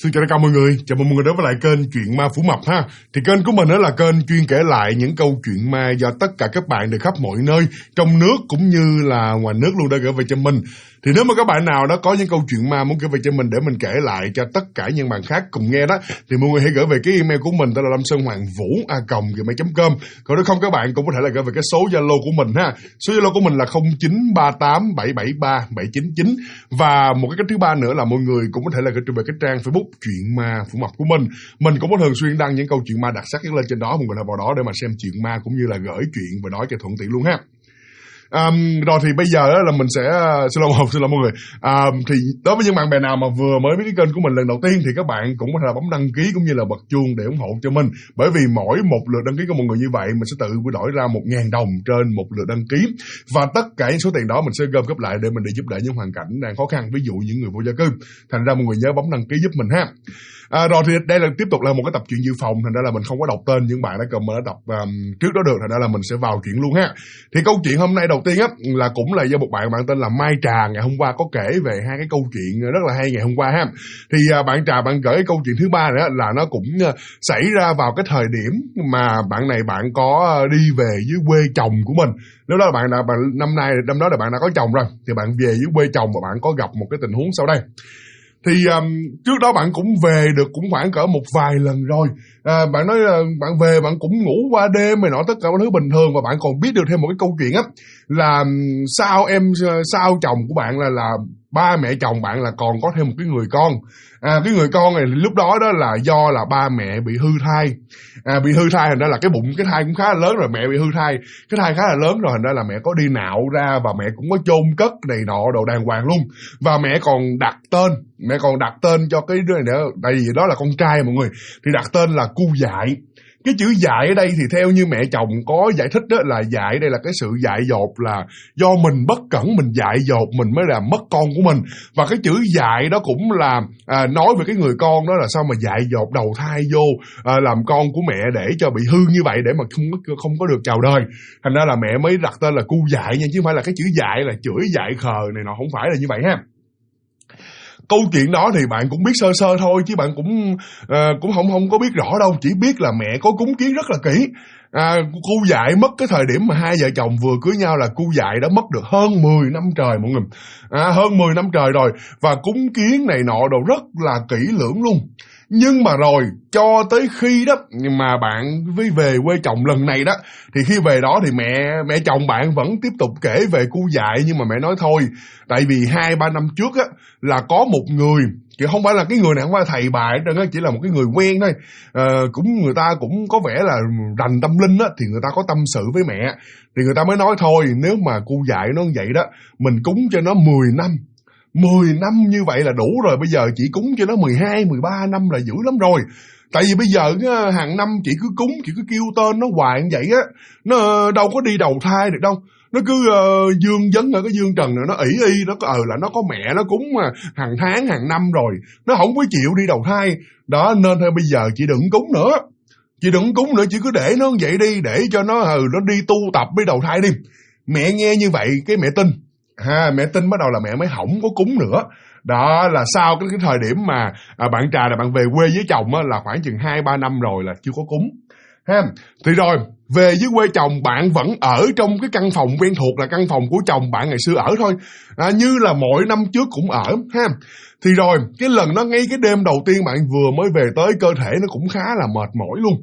Xin chào tất cả mọi người, chào mừng mọi người đến với lại kênh Chuyện Ma Phủ Mập ha. Thì kênh của mình đó là kênh chuyên kể lại những câu chuyện ma do tất cả các bạn từ khắp mọi nơi, trong nước cũng như là ngoài nước luôn đã gửi về cho mình. Thì nếu mà các bạn nào đó có những câu chuyện ma muốn gửi về cho mình để mình kể lại cho tất cả những bạn khác cùng nghe đó, thì mọi người hãy gửi về cái email của mình, đó là lamsonhoangvu@gmail.com. Còn nếu không, các bạn cũng có thể là gửi về cái số Zalo của mình ha. Số Zalo của mình là 0938773799. Và một cái cách thứ ba nữa là mọi người cũng có thể là gửi về cái trang Facebook Chuyện Ma Phủ Mập của mình. Mình cũng có thường xuyên đăng những câu chuyện ma đặc sắc lên trên đó, mọi người hãy vào đó để mà xem chuyện ma cũng như là gửi chuyện và nói cho thuận tiện luôn ha. Rồi thì bây giờ là mình sẽ xin lỗi mọi người. Thì đối với những bạn bè nào mà vừa mới biết cái kênh của mình lần đầu tiên thì các bạn cũng có thể là bấm đăng ký cũng như là bật chuông để ủng hộ cho mình. Bởi vì mỗi một lượt đăng ký của mọi người như vậy mình sẽ tự quy đổi ra 1.000 đồng trên một lượt đăng ký, và tất cả những số tiền đó mình sẽ gom góp lại để mình đi giúp đỡ những hoàn cảnh đang khó khăn, ví dụ những người vô gia cư. Thành ra mọi người nhớ bấm đăng ký giúp mình ha. Rồi thì đây là tiếp tục là một cái tập truyện dự phòng, thành ra là mình không có đọc tên những bạn đã comment đã đọc trước đó được, thành ra là mình sẽ vào chuyện luôn ha. Thì câu chuyện hôm nay đầu tiên á là cũng là do một bạn tên là Mai Trà ngày hôm qua có kể về hai cái câu chuyện rất là hay ngày hôm qua ha. Thì bạn Trà bạn gửi cái câu chuyện thứ ba nữa là nó cũng xảy ra vào cái thời điểm mà bạn này bạn có đi về dưới quê chồng của mình. Lúc đó là bạn năm đó là bạn đã có chồng rồi, thì bạn về dưới quê chồng và bạn có gặp một cái tình huống sau đây. Thì trước đó bạn cũng về được cũng khoảng cỡ một vài lần rồi. Bạn nói là bạn về bạn cũng ngủ qua đêm này nọ tất cả mọi thứ bình thường, và bạn còn biết được thêm một cái câu chuyện á là sau chồng của bạn là ba mẹ chồng bạn là còn có thêm một cái người con. Cái người con này lúc đó là do là ba mẹ bị hư thai. Bị hư thai thành ra là cái bụng, cái thai cũng khá là lớn rồi, mẹ bị hư thai, cái thai khá là lớn rồi, thành ra là mẹ có đi nạo ra và mẹ cũng có chôn cất này nọ đồ đàng hoàng luôn. Và mẹ còn đặt tên cho cái đứa này nữa, tại vì đó là con trai mọi người, thì đặt tên là Cu Dại. Cái chữ dại ở đây thì theo như mẹ chồng có giải thích đó là dại đây là cái sự dại dột, là do mình bất cẩn, mình dại dột mình mới làm mất con của mình. Và cái chữ dại đó cũng là nói về cái người con đó là sao mà dại dột đầu thai vô làm con của mẹ để cho bị hư như vậy, để mà không có được chào đời. Thành ra là mẹ mới đặt tên là Cu Dại nha, chứ không phải là cái chữ dại là chửi dại khờ này nọ, không phải là như vậy ha. Câu chuyện đó thì bạn cũng biết sơ sơ thôi, chứ bạn cũng không có biết rõ đâu, chỉ biết là mẹ có cúng kiến rất là kỹ. Cu Dại mất cái thời điểm mà hai vợ chồng vừa cưới nhau là Cu Dại đã mất được hơn 10 năm trời mọi người. Hơn 10 năm trời rồi, và cúng kiến này nọ đồ rất là kỹ lưỡng luôn. Nhưng mà rồi cho tới khi đó mà bạn về quê chồng lần này đó, thì khi về đó thì mẹ chồng bạn vẫn tiếp tục kể về Cu Dại, nhưng mà mẹ nói thôi, tại vì 2-3 năm trước á là có một người, chứ không phải là cái người này không phải là thầy bà hết trơn á, chỉ là một cái người quen thôi. Người ta cũng có vẻ là rành tâm linh á, thì người ta có tâm sự với mẹ, thì người ta mới nói thôi, nếu mà Cu Dại nó vậy đó, mình cúng cho nó 10 năm. 10 năm như vậy là đủ rồi, bây giờ chỉ cúng cho nó 12-13 năm là dữ lắm rồi. Tại vì bây giờ hàng năm chị cứ cúng, chị cứ kêu tên nó hoài như vậy á, nó đâu có đi đầu thai được đâu. Nó cứ dương vấn ở cái dương trần này, nó ỷ y, nó có là nó có mẹ nó cúng mà hàng tháng hàng năm rồi, nó không có chịu đi đầu thai. Đó nên thôi bây giờ chị đừng cúng nữa. Chị đừng cúng nữa, chị cứ để nó vậy đi, để cho nó đi tu tập đi đầu thai đi. Mẹ nghe như vậy cái mẹ tin. Mẹ tin bắt đầu là mẹ mới không có cúng nữa. Đó là sau cái thời điểm mà bạn Trà là bạn về quê với chồng á, là khoảng chừng 2-3 năm rồi là chưa có cúng. Thì rồi về dưới quê chồng bạn vẫn ở trong cái căn phòng quen thuộc, là căn phòng của chồng bạn ngày xưa ở thôi, như là mọi năm trước cũng ở ha. Thì rồi cái lần đó, ngay cái đêm đầu tiên bạn vừa mới về tới, cơ thể nó cũng khá là mệt mỏi luôn.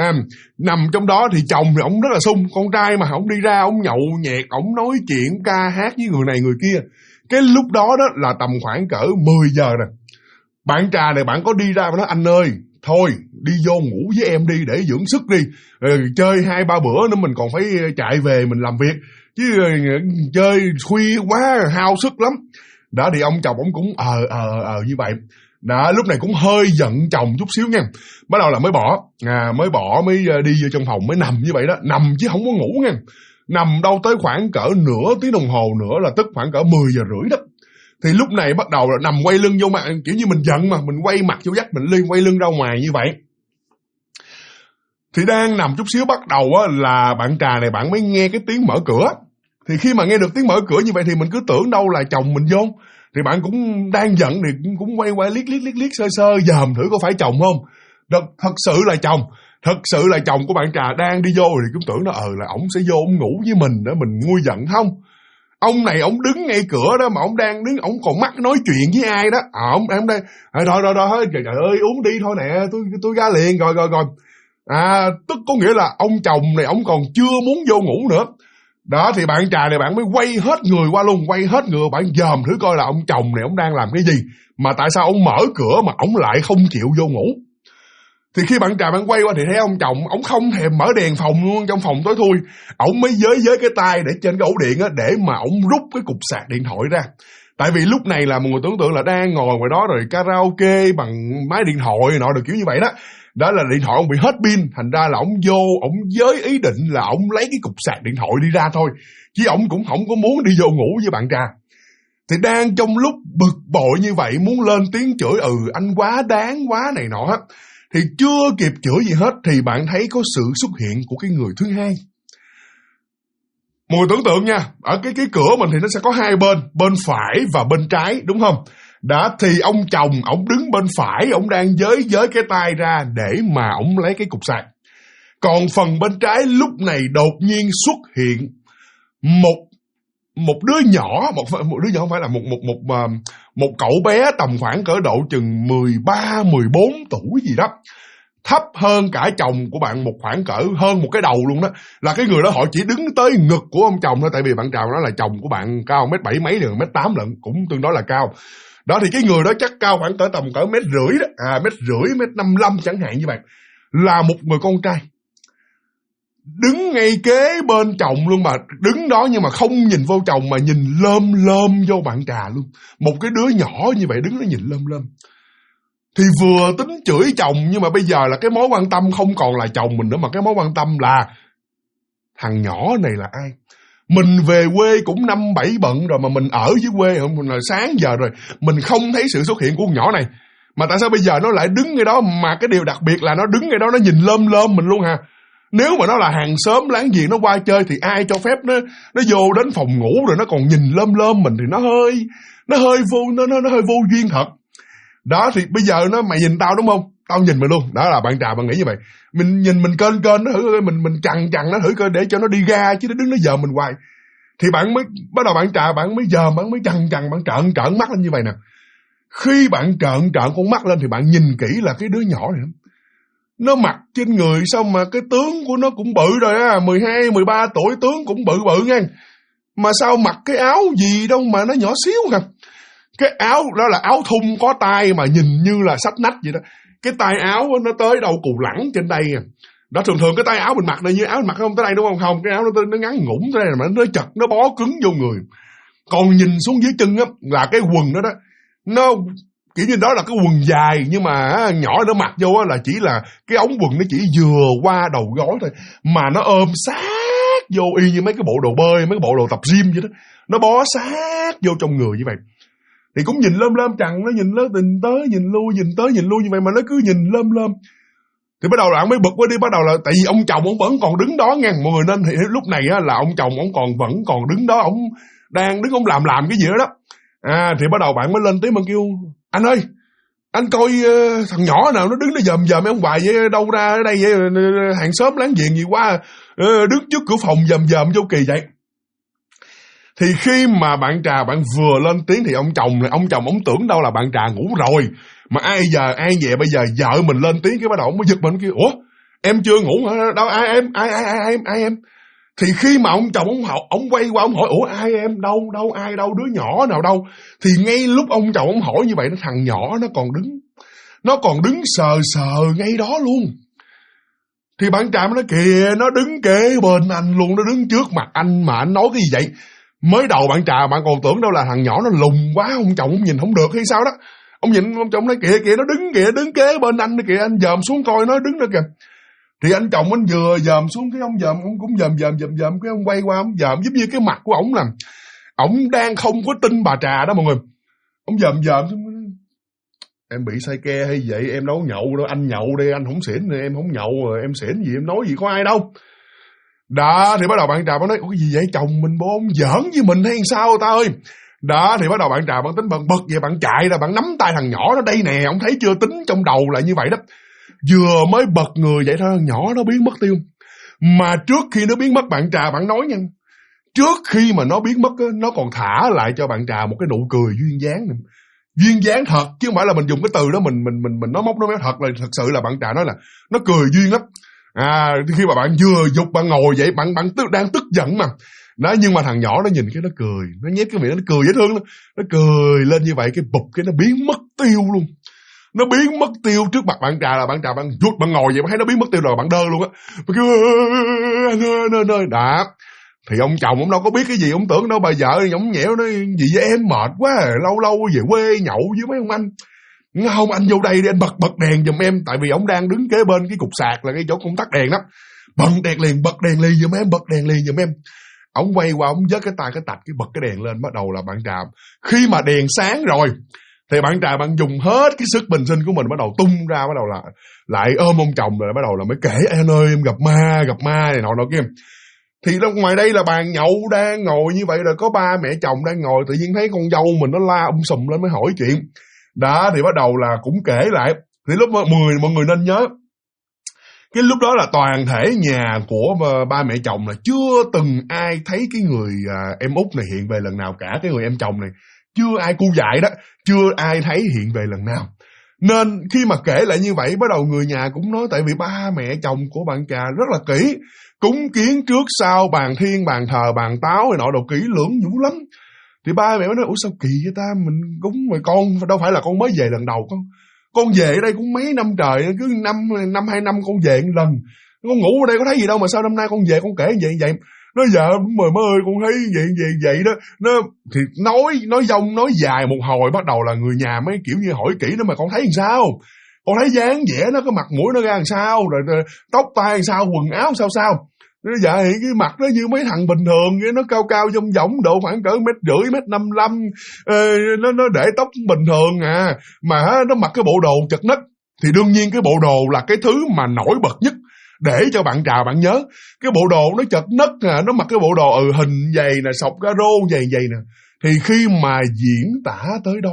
Nằm trong đó thì chồng thì ổng rất là sung, con trai mà ổng đi ra ổng nhậu nhẹt, ổng nói chuyện ca hát với người này người kia. Cái lúc đó đó là tầm khoảng cỡ 10 giờ rồi. Bạn Trà này bạn có đi ra và nói anh ơi, thôi đi vô ngủ với em đi để dưỡng sức đi, chơi 2-3 bữa nữa mình còn phải chạy về mình làm việc, chứ chơi khuya quá hao sức lắm. Đó thì ông chồng ông cũng như vậy. Đó, lúc này cũng hơi giận chồng chút xíu nha. Bắt đầu là mới bỏ mới đi vô trong phòng mới nằm như vậy đó, nằm chứ không có ngủ nha. Nằm đâu tới khoảng cỡ nửa tiếng đồng hồ nữa, là tức khoảng cỡ 10 giờ rưỡi đó. Thì lúc này bắt đầu là nằm quay lưng vô mặt, kiểu như mình giận mà, mình quay mặt vô vách, mình quay lưng ra ngoài như vậy. Thì đang nằm chút xíu bắt đầu á là bạn Trà này bạn mới nghe cái tiếng mở cửa. Thì khi mà nghe được tiếng mở cửa như vậy thì mình cứ tưởng đâu là chồng mình vô. Thì bạn cũng đang giận thì cũng quay qua liếc sơ sơ dòm thử có phải chồng không. Thật sự là chồng. Thật sự là chồng của bạn Trà đang đi vô thì cũng tưởng nó là ổng sẽ vô ổng ngủ với mình để mình nguôi giận không. Ông này ổng đứng ngay cửa đó mà ổng đang đứng, ổng còn mắc nói chuyện với ai đó. Ổng đây, rồi, trời ơi uống đi thôi nè, tôi ra liền rồi. Tức có nghĩa là ông chồng này ổng còn chưa muốn vô ngủ nữa. Đó thì bạn Trà này bạn mới quay hết người qua luôn, bạn dòm thử coi là ông chồng này ổng đang làm cái gì. Mà tại sao ông mở cửa mà ổng lại không chịu vô ngủ. Thì khi bạn Trà bạn quay qua thì thấy ông chồng, ổng không thèm mở đèn phòng luôn, trong phòng tối thui. Ổng mới giới cái tay để trên cái ổ điện á, để mà ổng rút cái cục sạc điện thoại ra. Tại vì lúc này là một người tưởng tượng là đang ngồi ngoài đó rồi karaoke bằng máy điện thoại nọ được kiểu như vậy đó. Đó là điện thoại ông bị hết pin, thành ra là ổng vô, ổng với ý định là ổng lấy cái cục sạc điện thoại đi ra thôi. Chứ ổng cũng không có muốn đi vô ngủ với bạn Trà. Thì đang trong lúc bực bội như vậy, muốn lên tiếng chửi anh quá đáng quá này nọ hết. Thì chưa kịp chửi gì hết thì bạn thấy có sự xuất hiện của cái người thứ hai. Mọi người tưởng tượng nha, ở cái cửa mình thì nó sẽ có hai bên phải và bên trái, đúng không? Đó thì ông chồng, ổng đứng bên phải, ổng đang giới cái tay ra để mà ổng lấy cái cục sạc. Còn phần bên trái lúc này đột nhiên xuất hiện một đứa nhỏ, một đứa nhỏ không phải là một cậu bé tầm khoảng cỡ độ chừng 13, 14 tuổi gì đó. Thấp hơn cả chồng của bạn một khoảng cỡ hơn một cái đầu luôn đó. Là cái người đó họ chỉ đứng tới ngực của ông chồng thôi. Tại vì bạn Trà nói là chồng của bạn cao 1m7 mấy rồi, 1m8 lận, cũng tương đối là cao. Đó thì cái người đó chắc cao khoảng tầm cỡ 1m50 đó, 1m50, 1m55 chẳng hạn như vậy. Là một người con trai. Đứng ngay kế bên chồng luôn, mà đứng đó nhưng mà không nhìn vô chồng mà nhìn lơm vô bạn Trà luôn. Một cái đứa nhỏ như vậy đứng đó nhìn lơm. Thì vừa tính chửi chồng nhưng mà bây giờ là cái mối quan tâm không còn là chồng mình nữa, mà cái mối quan tâm là thằng nhỏ này là ai. Mình về quê cũng 5-7 bận rồi mà mình ở dưới quê là sáng giờ rồi, mình không thấy sự xuất hiện của con nhỏ này. Mà tại sao bây giờ nó lại đứng ngay đó, mà cái điều đặc biệt là nó đứng ngay đó nó nhìn lơm mình luôn hả? Nếu mà nó là hàng xóm láng giềng nó qua chơi thì ai cho phép nó vô đến phòng ngủ rồi nó còn nhìn lơm mình thì nó hơi vô duyên thật. Đó thì bây giờ mày nhìn tao đúng không? Tao nhìn mày luôn. Đó là bạn Trà bạn nghĩ như vậy. Mình nhìn mình kênh nó thử coi, mình chằn nó thử coi để cho nó đi ra, chứ nó đứng nó giờ mình hoài. Thì bạn mới bắt đầu bạn Trà bạn mới giờ bạn mới chằn bạn trợn mắt lên như vậy nè. Khi bạn trợn con mắt lên thì bạn nhìn kỹ là cái đứa nhỏ này nó mặc trên người sao mà cái tướng của nó cũng bự rồi á, 12, 13 tuổi tướng cũng bự nha. Mà sao mặc cái áo gì đâu mà nó nhỏ xíu hả? Cái áo đó là áo thun có tay mà nhìn như là xách nách vậy đó. Cái tay áo nó tới đầu cù lẳng trên đây. Đó thường cái tay áo mình mặc này như áo mình mặc không tới đây đúng không? Không, cái áo nó ngắn ngủn tới đây mà nó chật, nó bó cứng vô người. Còn nhìn xuống dưới chân á là cái quần đó nó kiểu như đó là cái quần dài, nhưng mà nhỏ nó mặc vô là chỉ là cái ống quần nó chỉ vừa qua đầu gối thôi, mà nó ôm sát vô y như mấy cái bộ đồ bơi, mấy cái bộ đồ tập gym vậy đó. Nó bó sát vô trong người như vậy. Thì cũng nhìn lơm chằn, nó nhìn tình tới nhìn lui như vậy mà nó cứ nhìn lơm. Thì bắt đầu là ông mới bực quá đi, bắt đầu là tại vì ông chồng ông vẫn còn đứng đó nha mọi người, nên thì lúc này á là ông chồng ông vẫn còn đứng đó, ông đang đứng ông làm cái gì đó. Thì bắt đầu bạn mới lên tiếng mà kêu: "Anh ơi, anh coi thằng nhỏ nào nó đứng nó dòm mấy ông hoài vậy, đâu ra ở đây vậy, hàng xóm láng giềng gì quá, đứng trước cửa phòng dòm vô kỳ vậy." Thì khi mà bạn Trà bạn vừa lên tiếng thì ông chồng ông tưởng đâu là bạn Trà ngủ rồi. Mà ai về bây giờ vợ mình lên tiếng cái bắt đầu ông mới giật mình kêu: "Ủa, em chưa ngủ hả? Đâu ai em?" Thì khi mà ông chồng ông quay qua ông hỏi: "Ủa ai em? Đâu ai đâu, đứa nhỏ nào đâu?" Thì ngay lúc ông chồng ông hỏi như vậy, thằng nhỏ nó còn đứng sờ ngay đó luôn. Thì bạn Trà mới nói: "Kìa, nó đứng kế bên anh luôn, nó đứng trước mặt anh mà anh nói cái gì vậy?" Mới đầu bạn Trà bạn còn tưởng đâu là thằng nhỏ nó lùn quá, ông chồng ông nhìn không được hay sao đó. Ông nhìn ông chồng nói: kìa nó đứng kế bên anh kìa, anh dòm xuống coi nó đứng đó kìa." Thì anh chồng anh vừa dòm xuống cái ông cũng dòm cái ông quay qua ông dòm, giống như cái mặt của ổng là ổng đang không có tin bà Trà đó mọi người. Ông dòm "Em bị say ke hay vậy, em đâu nhậu đâu, anh nhậu đây, anh không xỉn, em không nhậu rồi, em xỉn gì, em nói gì có ai đâu." Đó thì bắt đầu bạn Trà bạn nói: ủa cái gì vậy, chồng mình bộ ông giỡn với mình hay sao ta ơi. Đó thì bắt đầu bạn Trà bạn tính bạn bật về, bạn chạy ra bạn nắm tay thằng nhỏ nó, đây nè, ông thấy chưa, tính trong đầu là như vậy đó. Vừa mới bật người vậy thôi, thằng nhỏ nó biến mất tiêu. Mà trước khi nó biến mất, bạn Trà bạn nói nha, trước khi mà nó biến mất nó còn thả lại cho bạn Trà một cái nụ cười duyên dáng này. Duyên dáng thật, chứ không phải là mình dùng cái từ đó mình nói móc nó méo, thật sự là bạn Trà nói là nó cười duyên lắm. Khi mà bạn vừa dục bạn ngồi vậy, bạn đang tức giận mà. Đó, nhưng mà thằng nhỏ nó nhìn cái nó cười, nó nhét cái miệng nó cười dễ thương lắm. Nó cười lên như vậy, cái bụp cái nó biến mất tiêu luôn. Nó biến mất tiêu trước mặt bạn Trà, là bạn Trà bạn rút bạn ngồi vậy, bạn thấy nó biến mất tiêu rồi, bạn đơ luôn á. Nơi đã. Thì ông chồng ông đâu có biết cái gì, ông tưởng đâu bà vợ nhõng nhẽo nói gì với em mệt quá, lâu lâu về quê nhậu với mấy ông anh. Không, anh vô đây đi, anh bật đèn giùm em. Tại vì ông đang đứng kế bên cái cục sạc là cái chỗ công tắc đèn đó. Bật đèn liền giùm em, bật đèn liền giùm em. Ông quay qua, ông vớt cái tay cái tạch, cái bật cái đèn lên. Bắt đầu là bạn Trà, khi mà đèn sáng rồi thì bạn Trà bạn dùng hết cái sức bình sinh của mình, bắt đầu tung ra, bắt đầu là lại ôm ông chồng, rồi bắt đầu là mới kể: anh ơi em gặp ma này nọ kia. Thì đó, ngoài đây là bàn nhậu đang ngồi như vậy, rồi có ba mẹ chồng đang ngồi, tự nhiên thấy con dâu mình nó la sùm lên mới hỏi chuyện. Đó thì bắt đầu là cũng kể lại. Thì lúc mọi người nên nhớ, cái lúc đó là toàn thể nhà của ba mẹ chồng là chưa từng ai thấy cái người em út này hiện về lần nào cả. Cái người em chồng này chưa ai, cu dại đó, chưa ai thấy hiện về lần nào. Nên khi mà kể lại như vậy, bắt đầu người nhà cũng nói, tại vì ba mẹ chồng của bạn Trà rất là kỹ, cúng kiến trước sau, bàn thiên bàn thờ bàn táo này nọ đồ kỹ lưỡng dữ lắm. Thì ba mẹ mới nói: ủa sao kỳ vậy ta, mình cúng mà con đâu phải là con mới về lần đầu, con về ở đây cũng mấy năm trời, cứ năm 2 năm con về một lần, con ngủ ở đây có thấy gì đâu mà sao năm nay con về con kể vậy. Nó dạ mời má ơi, con thấy vậy đó. Nó thì nói dông nói dài một hồi, bắt đầu là người nhà mới kiểu như hỏi kỹ nó: mà con thấy làm sao, con thấy dáng vẻ nó, cái mặt mũi nó ra làm sao, rồi tóc tai làm sao, quần áo sao. Nó dạ thì cái mặt nó như mấy thằng bình thường, nó cao dông độ khoảng cỡ 1,5 mét, 1m55, nó để tóc bình thường mà nó mặc cái bộ đồ chật nứt. Thì đương nhiên cái bộ đồ là cái thứ mà nổi bật nhất để cho bạn Trà bạn nhớ. Cái bộ đồ nó chật nứt nó mặc cái bộ đồ hình dày nè, sọc ga rô dày nè. Thì khi mà diễn tả tới đó,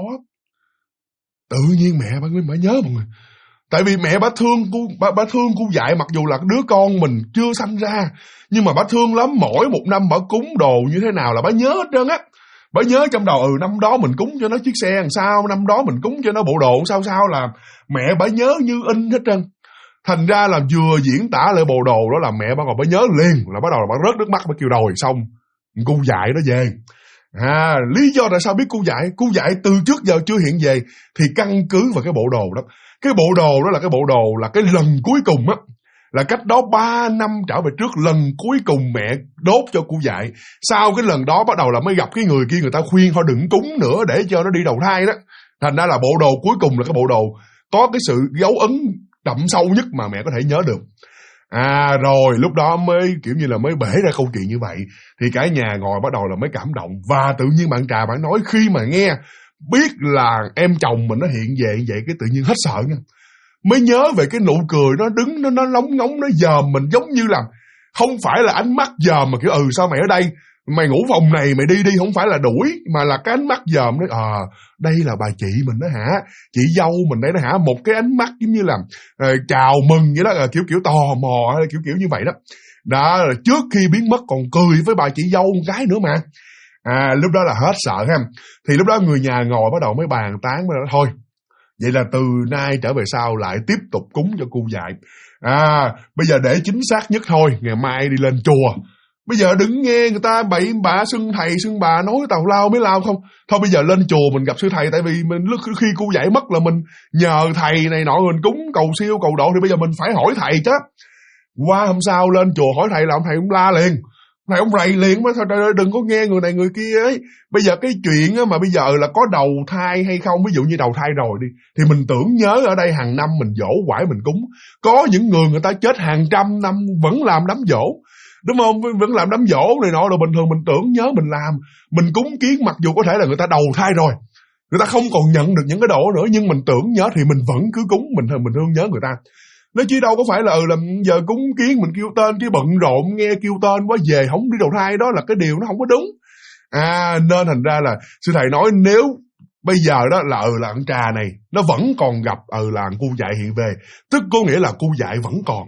tự nhiên mẹ bà nhớ mọi người. Tại vì mẹ bà thương cô dại, mặc dù là đứa con mình chưa sanh ra, nhưng mà bà thương lắm. Mỗi một năm bà cúng đồ như thế nào là bà nhớ hết trơn á. Bà nhớ trong đầu, năm đó mình cúng cho nó chiếc xe làm sao, năm đó mình cúng cho nó bộ đồ sao là mẹ bà nhớ như in hết trơn. Thành ra là vừa diễn tả lại bộ đồ đó là mẹ bà còn bà nhớ liền, là bắt đầu là bà rớt nước mắt, bà kêu rồi xong cô dại nó về. Lý do tại sao biết cô dại từ trước giờ chưa hiện về thì căn cứ vào cái bộ đồ đó. Cái bộ đồ đó là cái bộ đồ là cái lần cuối cùng á, là cách đó 3 năm trở về trước, lần cuối cùng mẹ đốt cho cô dại. Sau cái lần đó bắt đầu là mới gặp cái người kia, người ta khuyên thôi đừng cúng nữa để cho nó đi đầu thai đó. Thành ra là bộ đồ cuối cùng là cái bộ đồ có cái sự dấu ấn đậm sâu nhất mà mẹ có thể nhớ được. Rồi lúc đó mới kiểu như là mới bể ra câu chuyện như vậy. Thì cả nhà ngồi bắt đầu là mới cảm động. Và tự nhiên bạn Trà bạn nói khi mà nghe biết là em chồng mình nó hiện về vậy, cái tự nhiên hết sợ nha. Mới nhớ về cái nụ cười nó đứng, nó lóng ngóng, nó dòm mình, giống như là không phải là ánh mắt dòm mà kiểu sao mày ở đây, mày ngủ phòng này mày đi không phải là đuổi, mà là cái ánh mắt dòm đó. Đây là bà chị mình đó hả, chị dâu mình đây đó hả, một cái ánh mắt giống như là chào mừng vậy đó, kiểu tò mò hay kiểu như vậy đó. Đó là trước khi biến mất còn cười với bà chị dâu một cái nữa mà. Lúc đó là hết sợ ha. Thì lúc đó người nhà ngồi bắt đầu mới bàn tán, mới nói thôi vậy là từ nay trở về sau lại tiếp tục cúng cho cô dại. Bây giờ để chính xác nhất thôi, ngày mai đi lên chùa. Bây giờ đừng nghe người ta bậy bạ xưng thầy xưng bà nói tào lao mới lao không. Thôi bây giờ lên chùa mình gặp sư thầy, tại vì mình khi cô dạy mất là mình nhờ thầy này nọ mình cúng cầu siêu cầu độ, thì bây giờ mình phải hỏi thầy chứ. Qua hôm sau lên chùa hỏi thầy là ông thầy cũng la liền. Thầy ông rầy liền, mà thôi đừng có nghe người này người kia ấy. Bây giờ cái chuyện mà bây giờ là có đầu thai hay không, ví dụ như đầu thai rồi đi, thì mình tưởng nhớ ở đây hàng năm mình dỗ quải mình cúng. Có những người ta chết hàng trăm năm vẫn làm đám dỗ, đúng không? Vẫn làm đám dỗ này nọ, rồi bình thường mình tưởng nhớ mình làm, mình cúng kiến, mặc dù có thể là người ta đầu thai rồi, người ta không còn nhận được những cái đồ nữa, nhưng mình tưởng nhớ thì mình vẫn cứ cúng, mình thương nhớ người ta. Nó chứ đâu có phải là làm giờ cúng kiến mình kêu tên cái bận rộn nghe kêu tên quá về không đi đầu thai, đó là cái điều nó không có đúng. Nên thành ra là sư thầy nói nếu bây giờ đó là là con trà này nó vẫn còn gặp là cu dại hiện về, tức có nghĩa là cu dại vẫn còn.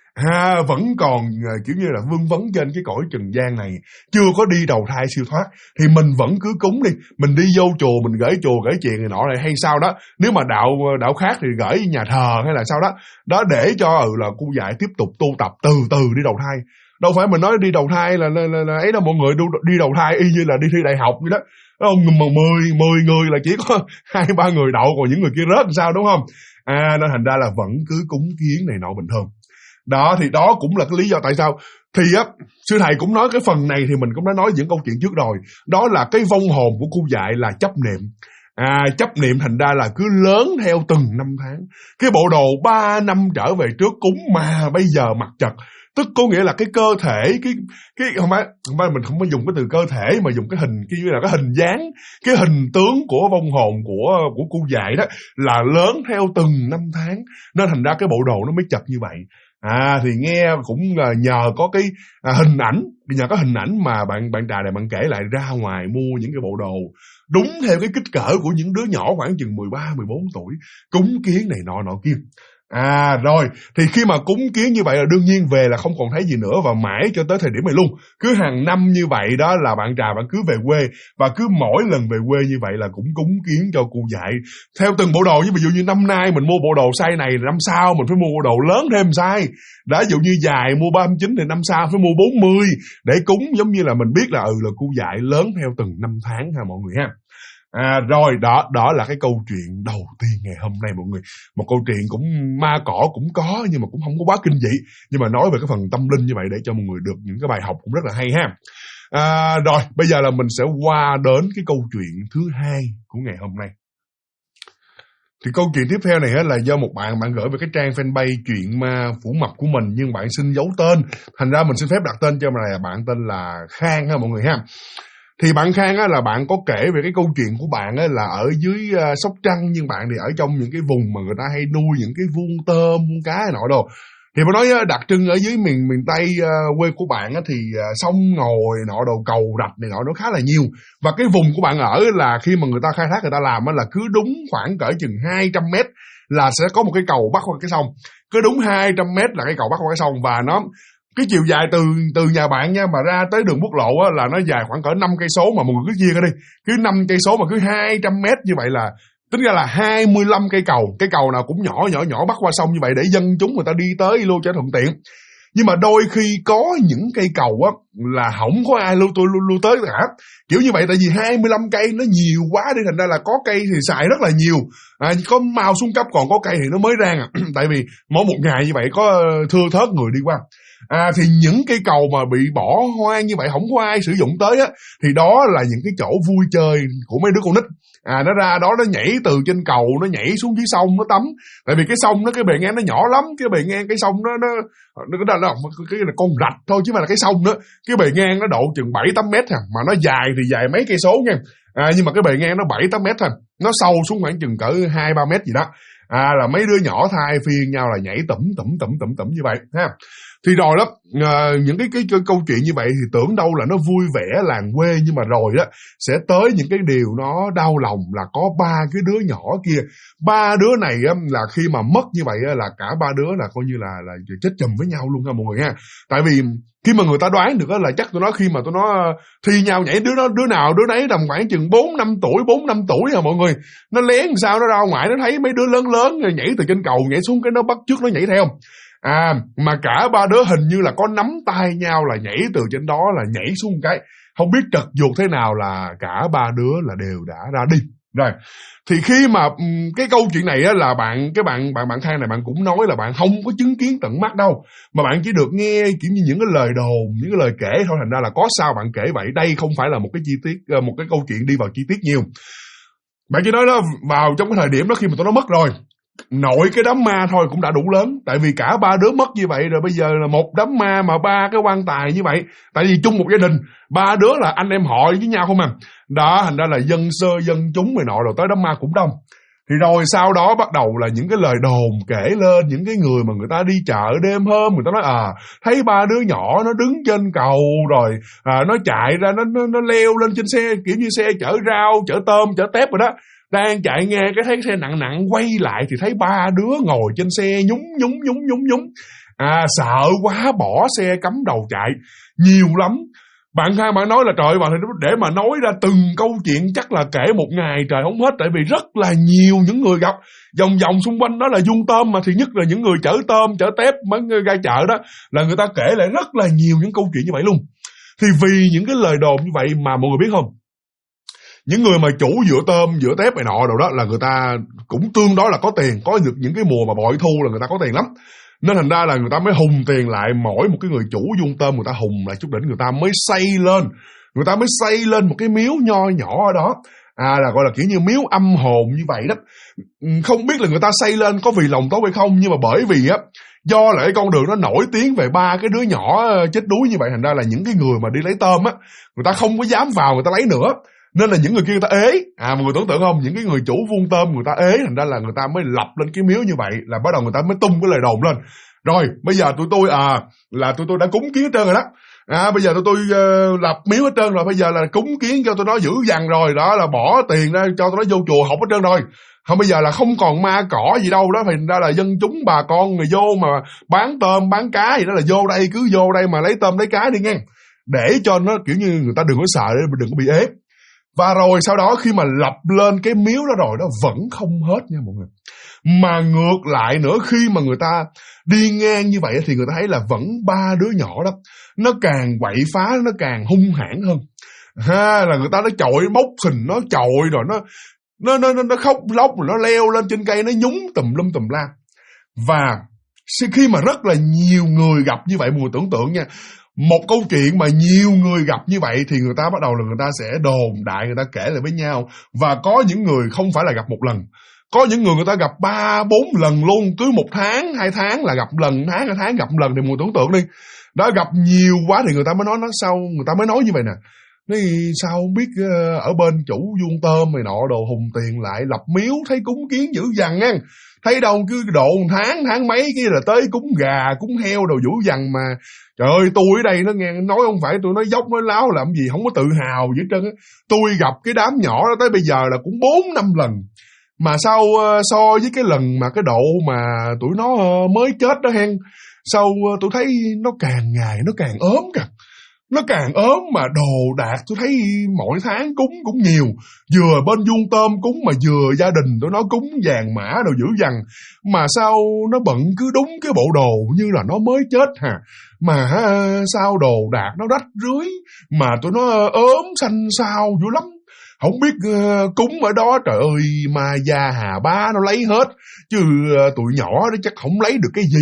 Vẫn còn kiểu như là vương vấn trên cái cõi trần gian này, chưa có đi đầu thai siêu thoát, thì mình vẫn cứ cúng đi, mình đi vô chùa mình gửi chuyện này nọ này hay sao đó, nếu mà đạo khác thì gửi nhà thờ hay là sao đó để cho là cu dại tiếp tục tu tập từ từ đi đầu thai. Đâu phải mình nói đi đầu thai là ấy đâu, mọi người đi đầu thai y như là đi thi đại học vậy đó. Không, mà 10 người là chỉ có 2-3 người đậu, còn những người kia rớt làm sao, đúng không? Nên thành ra là vẫn cứ cúng kiến này nọ bình thường. Đó thì đó cũng là cái lý do tại sao thì sư thầy cũng nói cái phần này thì mình cũng đã nói những câu chuyện trước rồi, đó là cái vong hồn của cu dại là chấp niệm. Chấp niệm thành ra là cứ lớn theo từng năm tháng. Cái bộ đồ 3 năm trở về trước cúng mà bây giờ mặc chật, tức có nghĩa là cái cơ thể, cái không phải mình không có dùng cái từ cơ thể mà dùng cái hình, cái như là cái hình dáng, cái hình tướng của vong hồn của cu dại đó là lớn theo từng năm tháng, nên thành ra cái bộ đồ nó mới chật như vậy. Thì nghe cũng nhờ có cái hình ảnh, nhờ có hình ảnh mà bạn trà này bạn kể lại ra ngoài mua những cái bộ đồ đúng theo cái kích cỡ của những đứa nhỏ khoảng chừng 13-14 tuổi, cúng kiến này nọ kia. Rồi, thì khi mà cúng kiến như vậy là đương nhiên về là không còn thấy gì nữa, và mãi cho tới thời điểm này luôn. Cứ hàng năm như vậy đó là bạn trà bạn cứ về quê, và cứ mỗi lần về quê như vậy là cũng cúng kiến cho cu dại theo từng bộ đồ. Như ví dụ như năm nay mình mua bộ đồ size này, năm sau mình phải mua bộ đồ lớn thêm size. Đã ví dụ như dài mua 39 thì năm sau phải mua 40 để cúng, giống như là mình biết là là cu dại lớn theo từng năm tháng ha mọi người ha. Rồi đó là cái câu chuyện đầu tiên ngày hôm nay mọi người. Một câu chuyện cũng ma cỏ cũng có, nhưng mà cũng không có quá kinh dị, nhưng mà nói về cái phần tâm linh như vậy để cho mọi người được những cái bài học cũng rất là hay ha. Rồi bây giờ là mình sẽ qua đến cái câu chuyện thứ hai của ngày hôm nay. Thì câu chuyện tiếp theo này là do một bạn gửi về cái trang fanpage Chuyện Ma Phủ Mập của mình, nhưng bạn xin giấu tên, thành ra mình xin phép đặt tên cho này, bạn tên là Khang ha mọi người ha. Thì bạn Khang là bạn có kể về cái câu chuyện của bạn là ở dưới Sóc Trăng, nhưng bạn thì ở trong những cái vùng mà người ta hay nuôi những cái vuông tôm, vuông cá này nọ đồ. Thì bạn nói đặc trưng ở dưới miền Tây quê của bạn thì sông ngòi nọ đồ, cầu rạch này nọ nó khá là nhiều. Và cái vùng của bạn ở là khi mà người ta khai thác, người ta làm là cứ đúng khoảng cỡ chừng 200 mét là sẽ có một cái cầu bắc qua cái sông. Cứ đúng 200 mét là cái cầu bắc qua cái sông, và nó cái chiều dài từ nhà bạn nha mà ra tới đường quốc lộ là nó dài khoảng cỡ 5 cây số, mà mọi người cứ chia ra đi, cứ 5 cây số mà cứ 200 mét như vậy là tính ra là 25 cây cầu, cái cầu nào cũng nhỏ bắc qua sông như vậy để dân chúng người ta đi tới luôn cho thuận tiện. Nhưng mà đôi khi có những cây cầu là không có ai lưu tới cả, kiểu như vậy, tại vì 25 cây nó nhiều quá đi, thành ra là có cây thì xài rất là nhiều, có mau xuống cấp, còn có cây thì nó mới rang tại vì mỗi một ngày như vậy có thưa thớt người đi qua. Thì những cây cầu mà bị bỏ hoang như vậy không có ai sử dụng tới thì đó là những cái chỗ vui chơi của mấy đứa con nít. Nó ra đó nó nhảy từ trên cầu, nó nhảy xuống dưới sông nó tắm, tại vì cái sông nó cái bề ngang nó nhỏ lắm, cái bề ngang cái sông nó cái là con rạch thôi chứ mà là cái sông đó, cái bề ngang nó độ chừng 7-8 mét mà nó dài thì dài mấy cây số nha. Nhưng mà cái bề ngang nó 7-8 mét thôi, nó sâu xuống khoảng chừng cỡ 2-3 mét gì đó. Là mấy đứa nhỏ thay phiên nhau là nhảy tủm như vậy ha. Thì rồi đó, những cái câu chuyện như vậy thì tưởng đâu là nó vui vẻ làng quê, nhưng mà rồi đó sẽ tới những cái điều nó đau lòng là có 3 cái đứa nhỏ kia. 3 đứa này là khi mà mất như vậy là cả 3 đứa là coi như là chết chùm với nhau luôn ha mọi người ha. Tại vì khi mà người ta đoán được là chắc tụi nó khi mà tụi nó thi nhau nhảy, đứa nấy tầm khoảng chừng 4-5 tuổi à mọi người. Nó lén làm sao nó ra ngoài, nó thấy mấy đứa lớn nhảy từ trên cầu nhảy xuống, cái nó bắt chước nó nhảy theo. Mà cả 3 đứa hình như là có nắm tay nhau là nhảy từ trên đó là nhảy xuống cái, không biết trật ruột thế nào là cả 3 đứa là đều đã ra đi. Rồi, thì khi mà cái câu chuyện này là bạn Khang này bạn cũng nói là bạn không có chứng kiến tận mắt đâu, mà bạn chỉ được nghe kiểu như những cái lời đồn, những cái lời kể thôi, thành ra là có sao bạn kể vậy. Đây không phải là một cái chi tiết, một cái câu chuyện đi vào chi tiết nhiều. Bạn chỉ nói đó vào trong cái thời điểm đó khi mà tụi nó mất rồi, nội cái đám ma thôi cũng đã đủ lớn, tại vì cả 3 đứa mất như vậy rồi, bây giờ là một đám ma mà 3 cái quan tài như vậy, tại vì chung một gia đình, 3 đứa là anh em họ với nhau không à. Đó, thành ra là dân chúng này nọ rồi tới đám ma cũng đông. Thì rồi sau đó bắt đầu là những cái lời đồn kể lên, những cái người mà người ta đi chợ đêm hôm, người ta nói thấy ba đứa nhỏ nó đứng trên cầu rồi nó chạy ra, nó leo lên trên xe, kiểu như xe chở rau, chở tôm, chở tép rồi đó, đang chạy nghe cái thấy xe nặng nặng, quay lại thì thấy ba đứa ngồi trên xe nhúng. Sợ quá bỏ xe cắm đầu chạy. Nhiều lắm. Bạn hai bạn nói là trời, bạn để mà nói ra từng câu chuyện chắc là kể một ngày trời không hết, tại vì rất là nhiều những người gặp vòng vòng xung quanh đó là vuông tôm mà, thì nhất là những người chở tôm, chở tép, mấy người ra chợ đó là người ta kể lại rất là nhiều những câu chuyện như vậy luôn. Thì vì những cái lời đồn như vậy mà mọi người biết không, những người mà chủ dựa tôm, dựa tép này nọ đâu đó là người ta cũng tương đối là có tiền, có được những cái mùa mà bội thu là người ta có tiền lắm. Nên thành ra là người ta mới hùng tiền lại, mỗi một cái người chủ vuông tôm người ta hùng lại chút đỉnh, người ta mới xây lên một cái miếu nho nhỏ ở đó, là gọi là kiểu như miếu âm hồn như vậy đó. Không biết là người ta xây lên có vì lòng tốt hay không, nhưng mà bởi vì do là cái con đường nó nổi tiếng về ba cái đứa nhỏ chết đuối như vậy, thành ra là những cái người mà đi lấy tôm người ta không có dám vào người ta lấy nữa. Nên là những người kia người ta ế. Mọi người tưởng tượng không, những cái người chủ vuông tôm người ta ế, thành ra là người ta mới lập lên cái miếu như vậy, là bắt đầu người ta mới tung cái lời đồn lên. Rồi bây giờ tụi tôi là tụi tôi đã cúng kiến hết trơn rồi đó. Bây giờ tụi tôi lập miếu hết trơn rồi, bây giờ là cúng kiến cho tụi nó dữ dằn rồi, đó là bỏ tiền ra cho tụi nó vô chùa học hết trơn rồi. Không, bây giờ là không còn ma cỏ gì đâu đó, thành ra là dân chúng bà con người vô mà bán tôm bán cá gì đó là vô đây, cứ vô đây mà lấy tôm lấy cá đi nghe, để cho nó kiểu như người ta đừng có sợ, đừng có bị ế. Và rồi sau đó khi mà lập lên cái miếu đó rồi, nó vẫn không hết nha mọi người. Mà ngược lại nữa, khi mà người ta đi ngang như vậy thì người ta thấy là vẫn ba đứa nhỏ đó, nó càng quậy phá, nó càng hung hãn hơn. Là người ta nó chọi móc sình, nó chọi rồi nó khóc lóc, rồi nó leo lên trên cây, nó nhúng tùm lum tùm la. Và khi mà rất là nhiều người gặp như vậy, mọi người tưởng tượng nha, một câu chuyện mà nhiều người gặp như vậy thì người ta bắt đầu là người ta sẽ đồn đại, người ta kể lại với nhau. Và có những người không phải là gặp một lần, có những người ta gặp 3-4 lần luôn, cứ 1 tháng 2 tháng là gặp lần, tháng 2 tháng gặp một lần. Thì mọi người tưởng tượng đi, đã gặp nhiều quá thì người ta mới nói nó sau, người ta mới nói như vậy nè. Nói sao không biết ở bên chủ vuông tôm này nọ đồ hùng tiền lại lập miếu, thấy cúng kiến dữ dằn nha, thấy đâu cứ độ tháng mấy kia là tới cúng gà cúng heo đồ dữ dằn mà. Trời ơi, tôi ở đây nó nghe nói không phải tôi nói dốc nói láo làm gì, không có tự hào gì hết trơn á. Tôi gặp cái đám nhỏ đó tới bây giờ là cũng 4-5 lần. Mà sao so với cái lần mà cái độ mà tụi nó mới chết đó hen, sao tôi thấy nó càng ngày nó càng ốm kìa. Nó càng ốm mà đồ đạc tôi thấy mỗi tháng cúng cũng nhiều. Vừa bên vuông tôm cúng mà vừa gia đình tụi nó cúng vàng mã đồ dữ dằn. Mà sao nó bận cứ đúng cái bộ đồ như là nó mới chết hả. Mà sao đồ đạc nó rách rưới, mà tụi nó ốm xanh xao dữ lắm. Không biết cúng ở đó trời ơi mà già hà bá nó lấy hết, chứ tụi nhỏ đó chắc không lấy được cái gì.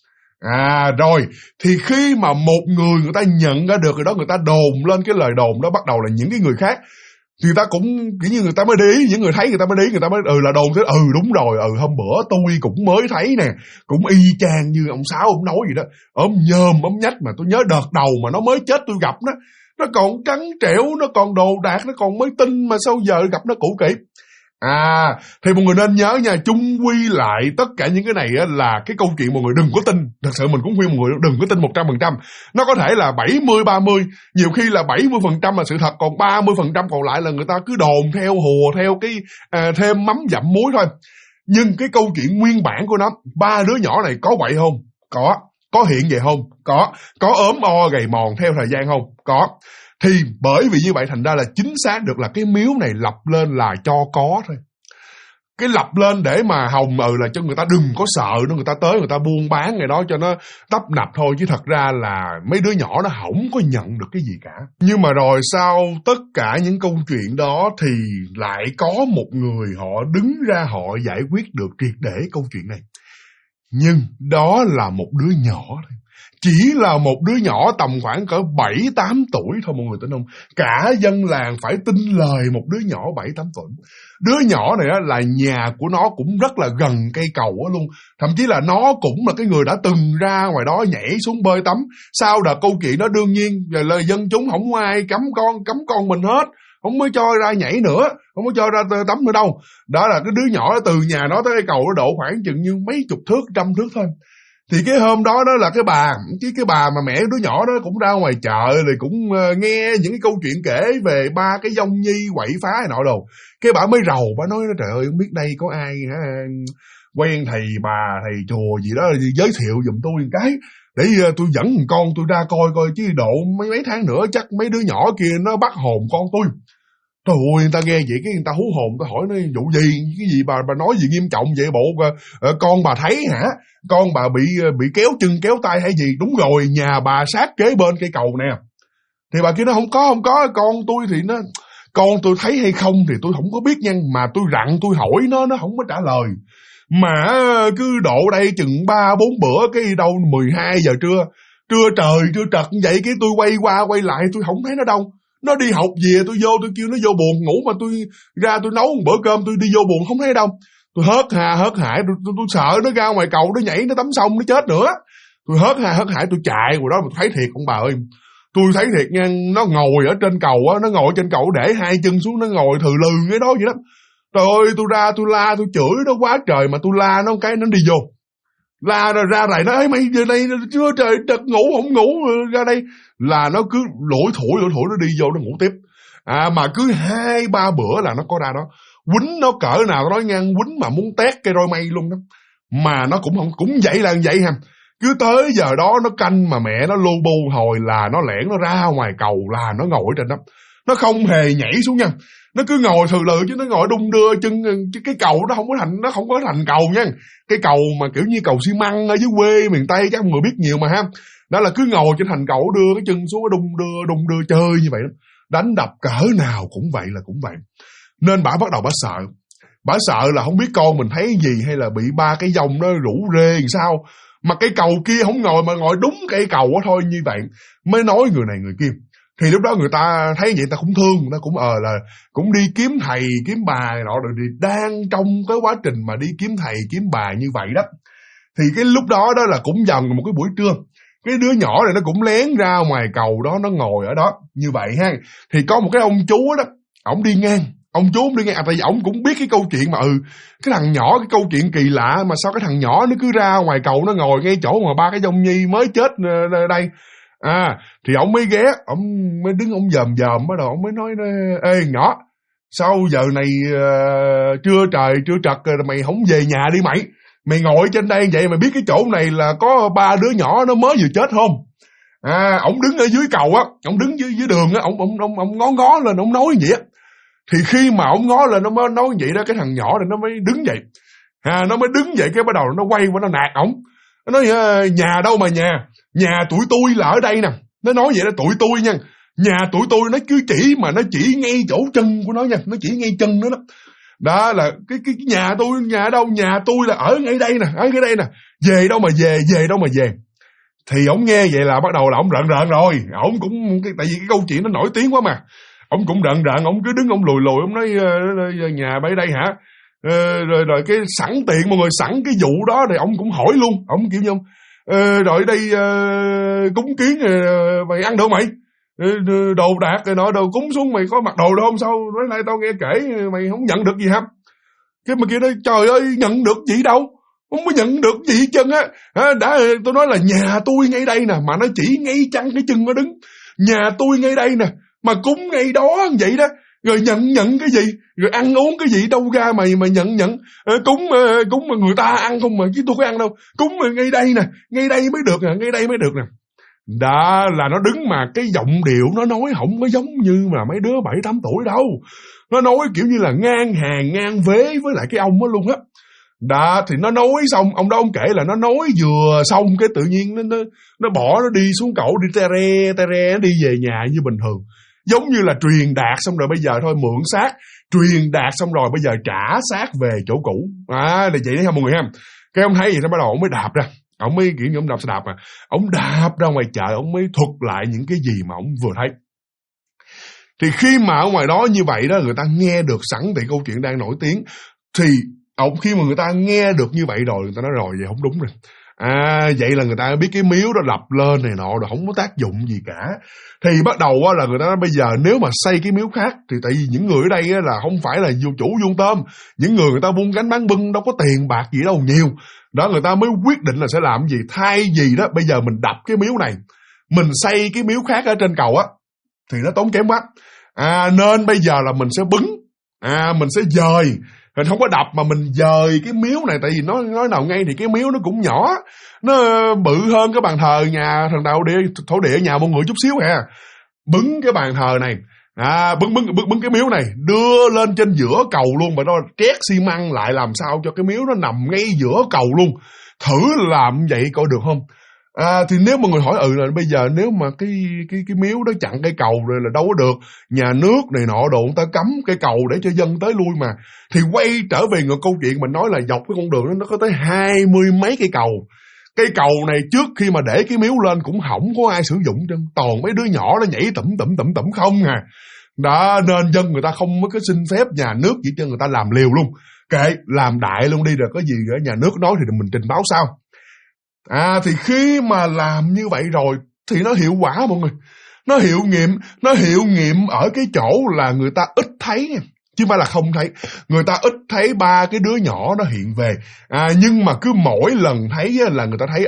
Rồi, thì khi mà một người ta nhận ra được rồi đó, người ta đồn lên cái lời đồn đó, bắt đầu là những cái người khác thì người ta cũng kiểu như người ta mới để ý, những người thấy người ta mới để ý, người ta mới là đồn thế. Đúng rồi, hôm bữa tôi cũng mới thấy nè, cũng y chang như ông Sáu ông nói gì đó, ốm nhơm ốm nhách. Mà tôi nhớ đợt đầu mà nó mới chết tôi gặp nó còn trắng trẻo, nó còn đồ đạc, nó còn mới tinh, mà sao giờ gặp nó cũ kỹ. Thì mọi người nên nhớ nha, chung quy lại tất cả những cái này là cái câu chuyện mọi người đừng có tin. Thật sự mình cũng khuyên mọi người đừng có tin 100%. Nó có thể là 70-30, nhiều khi là 70% là sự thật, còn 30% còn lại là người ta cứ đồn theo, hùa theo cái thêm mắm dặm muối thôi. Nhưng cái câu chuyện nguyên bản của nó, ba đứa nhỏ này có vậy không? Có hiện vậy không? Có ốm o gầy mòn theo thời gian không? Có. Thì bởi vì như vậy thành ra là chính xác được là cái miếu này lập lên là cho có thôi. Cái lập lên để mà hòng là cho người ta đừng có sợ nữa, người ta tới người ta buôn bán ngày đó cho nó tấp nập thôi, chứ thật ra là mấy đứa nhỏ nó không có nhận được cái gì cả. Nhưng mà rồi sau tất cả những câu chuyện đó thì lại có một người họ đứng ra họ giải quyết được triệt để câu chuyện này. Nhưng đó là một đứa nhỏ thôi. Chỉ là một đứa nhỏ tầm khoảng cỡ 7-8 tuổi thôi mọi người tin không? Cả dân làng phải tin lời một đứa nhỏ 7-8 tuổi. Đứa nhỏ này là nhà của nó cũng rất là gần cây cầu luôn. Thậm chí là nó cũng là cái người đã từng ra ngoài đó nhảy xuống bơi tắm. Sau đợt câu chuyện đó đương nhiên là dân chúng không ai cấm con mình hết. không mới cho ra nhảy nữa, không có cho ra tắm nữa đâu. Đó là cái đứa nhỏ từ nhà nó tới cái cầu nó độ khoảng chừng như mấy chục thước, 100 thước thôi. Thì cái hôm đó đó là cái bà mà mẹ đứa nhỏ đó cũng ra ngoài chợ rồi cũng nghe những cái câu chuyện kể về ba cái dông nhi quậy phá này nọ đồ. Cái bà mới rầu, bà nói trời ơi không biết đây có ai quen thầy bà thầy chùa gì đó giới thiệu giùm tôi một cái để tôi dẫn con tôi ra coi chứ độ mấy tháng nữa chắc mấy đứa nhỏ kia nó bắt hồn con tôi. Trời ơi, người ta nghe vậy cái người ta hú hồn, ta hỏi nó vụ gì, cái gì bà nói gì nghiêm trọng vậy bộ, con bà thấy hả? Con bà bị kéo chân kéo tay hay gì? Đúng rồi, nhà bà sát kế bên cây cầu nè. Thì bà kia nó không có, con tôi thì con tôi thấy hay không thì tôi không có biết nha, mà tôi rặn tôi hỏi nó không có trả lời. Mà cứ độ đây chừng 3-4 bữa cái đâu 12 giờ trưa trời trưa trật vậy cái tôi quay qua quay lại tôi không thấy nó đâu. Nó đi học về tôi kêu nó vô buồn ngủ mà tôi ra tôi nấu một bữa cơm tôi đi vô buồn không thấy đâu. Tôi hớt hải tôi sợ nó ra ngoài cầu nó nhảy nó tắm sông nó chết nữa. Tôi hớt hải tôi chạy rồi đó mà tôi thấy thiệt ông bà ơi. Tôi thấy thiệt nha, nó ngồi ở trên cầu á, nó ngồi trên cầu để hai chân xuống nó ngồi thừ lừ cái đó vậy đó. Trời ơi tôi ra tôi la tôi chửi nó quá trời mà tôi la nó cái nó đi vô. La ra lại nó ấy mày giờ này chưa trời trật ngủ không ngủ ra đây là nó cứ lủi thủi nó đi vô nó ngủ tiếp. Mà cứ 2-3 bữa là nó có ra đó. Quýnh nó cỡ nào nó ngang quýnh mà muốn tét cây roi mây luôn đó. Mà nó cũng vậy là vậy ha. Cứ tới giờ đó nó canh mà mẹ nó lu bu hồi là nó lẻn nó ra ngoài cầu là nó ngồi trên đó. Nó không hề nhảy xuống nha. Nó cứ ngồi thừ lừ chứ nó ngồi đung đưa chân. Cái cầu nó không có thành cầu nha. Cái cầu mà kiểu như cầu xi măng ở dưới quê miền Tây chắc mọi người biết nhiều mà ha. Đó là cứ ngồi trên thành cầu đưa cái chân xuống đung đưa chơi như vậy đó. Đánh đập cỡ nào cũng vậy là cũng vậy. Nên bà bắt đầu bà sợ. Bà sợ là không biết con mình thấy gì hay là bị ba cái dòng nó rủ rê làm sao. Mà cái cầu kia không ngồi mà ngồi đúng cây cầu đó thôi như vậy. Mới nói người này người kia. Thì lúc đó người ta thấy vậy người ta cũng thương, người ta cũng là cũng đi kiếm thầy kiếm bà nọ rồi thì đang trong cái quá trình mà đi kiếm thầy kiếm bà như vậy đó. Thì cái lúc đó đó là cũng dần một cái buổi trưa. Cái đứa nhỏ này nó cũng lén ra ngoài cầu đó, nó ngồi ở đó như vậy ha. Thì có một cái ông chú đó, ổng đi ngang. Ông chú đi ngang, tại vì ổng cũng biết cái câu chuyện mà cái thằng nhỏ, cái câu chuyện kỳ lạ mà sao cái thằng nhỏ nó cứ ra ngoài cầu nó ngồi ngay chỗ mà ba cái dông nhi mới chết đây. Thì ổng mới ghé, ổng mới đứng ổng dòm bắt đầu ổng mới nói ê nhỏ, sao giờ này trưa trời trưa trật mày không về nhà đi mày. Mày ngồi trên đây vậy mày biết cái chỗ này là có 3 đứa nhỏ nó mới vừa chết không? Ổng đứng ở dưới cầu á, ổng đứng dưới đường á, ổng ngó lên ổng nói vậy á. Thì khi mà ổng ngó lên nó mới nói vậy đó, cái thằng nhỏ này nó mới đứng dậy. Nó mới đứng dậy cái bắt đầu nó quay qua nó nạt ổng. Nó nói nhà đâu mà nhà tụi tôi là ở đây nè. Nó nói vậy đó, tụi tôi nha. Nhà tụi tôi nó cứ chỉ mà nó chỉ ngay chỗ chân của nó nha, nó chỉ ngay chân nó đó. Đó là cái nhà tôi, nhà đâu, nhà tôi là ở ngay đây nè, ở ngay đây nè. Về đâu mà về. Thì ổng nghe vậy là bắt đầu là ổng rợn rồi. Ổng cũng tại vì cái câu chuyện nó nổi tiếng quá mà. Ổng cũng rợn, ổng cứ đứng ổng lùi, ổng nói nhà bay đây hả? Rồi cái sẵn tiện mọi người sẵn cái vụ đó thì ổng cũng hỏi luôn. Ổng kiểu như rồi đây cúng kiến mày ăn được mày? Đồ đạc rồi nọ đồ cúng xuống mày có mặc đồ đâu không sao? Nói này tao nghe kể mày không nhận được gì hả? Cái mà kia nói trời ơi nhận được gì đâu, không có nhận được gì hết trơn á. Đã tôi nói là nhà tôi ngay đây nè, mà nó chỉ ngay chân cái chân nó đứng. Nhà tôi ngay đây nè, mà cúng ngay đó vậy đó. Rồi nhận cái gì, rồi ăn uống cái gì đâu ra mà nhận cúng mà người ta ăn không mà chứ tôi có ăn đâu. Cúng mà ngay đây nè, ngay đây mới được nè. Đó là nó đứng mà cái giọng điệu nó nói không có giống như mà mấy đứa 7-8 tuổi đâu. Nó nói kiểu như là ngang hàng ngang vế với lại cái ông đó luôn á. Đó thì nó nói xong, ông đó ông kể là nó nói vừa xong cái tự nhiên nó bỏ nó đi xuống cẩu đi te nó đi về nhà như bình thường. Giống như là truyền đạt xong rồi bây giờ thôi mượn xác, truyền đạt xong rồi bây giờ trả xác về chỗ cũ. Là vậy đấy ha mọi người ha. Cái ông thấy gì nó bắt đầu ông mới đạp ra. Ông mới kiểu như ông đạp xe đạp mà. Ông đạp ra ngoài chợ, ông mới thuật lại những cái gì mà ông vừa thấy. Thì khi mà ở ngoài đó như vậy đó, người ta nghe được sẵn thì câu chuyện đang nổi tiếng. Thì khi mà người ta nghe được như vậy rồi, người ta nói rồi vậy không đúng rồi. Vậy là người ta biết cái miếu đó lập lên này nọ rồi không có tác dụng gì cả. Thì bắt đầu là người ta nói bây giờ nếu mà xây cái miếu khác, thì tại vì những người ở đây là không phải là chủ vuông tôm, những người ta buôn gánh bán bưng đâu có tiền bạc gì đâu nhiều. Đó, người ta mới quyết định là sẽ làm gì. Thay vì đó bây giờ mình đập cái miếu này, mình xây cái miếu khác ở trên cầu á, thì nó tốn kém quá. Nên bây giờ là mình sẽ bứng, mình sẽ dời, mình không có đập mà mình dời cái miếu này. Tại vì nói nào ngay thì cái miếu nó cũng nhỏ, nó bự hơn cái bàn thờ nhà thần đạo thổ địa nhà mọi người chút xíu à. Bứng cái bàn thờ này, bứng cái miếu này đưa lên trên giữa cầu luôn, và nó trét xi măng lại làm sao cho cái miếu nó nằm ngay giữa cầu luôn. Thử làm vậy coi được không? Thì nếu mà người hỏi là bây giờ nếu mà cái miếu đó chặn cây cầu rồi là đâu có được, nhà nước này nọ đồ người ta cấm cây cầu để cho dân tới lui mà. Thì quay trở về ngược câu chuyện mình nói là dọc cái con đường đó nó có tới 20 mấy cây cầu. Cây cầu này trước khi mà để cái miếu lên cũng không có ai sử dụng, toàn mấy đứa nhỏ nó nhảy tủm không à. Đó, nên dân người ta không có xin phép nhà nước chỉ cho người ta làm liều luôn. Kệ, làm đại luôn đi, rồi có gì ở nhà nước nói thì mình trình báo sau. Thì khi mà làm như vậy rồi thì nó hiệu quả mọi người. Nó hiệu nghiệm ở cái chỗ là người ta ít thấy nha, chứ không phải là không thấy. Người ta ít thấy ba cái đứa nhỏ nó hiện về. Nhưng mà cứ mỗi lần thấy là người ta thấy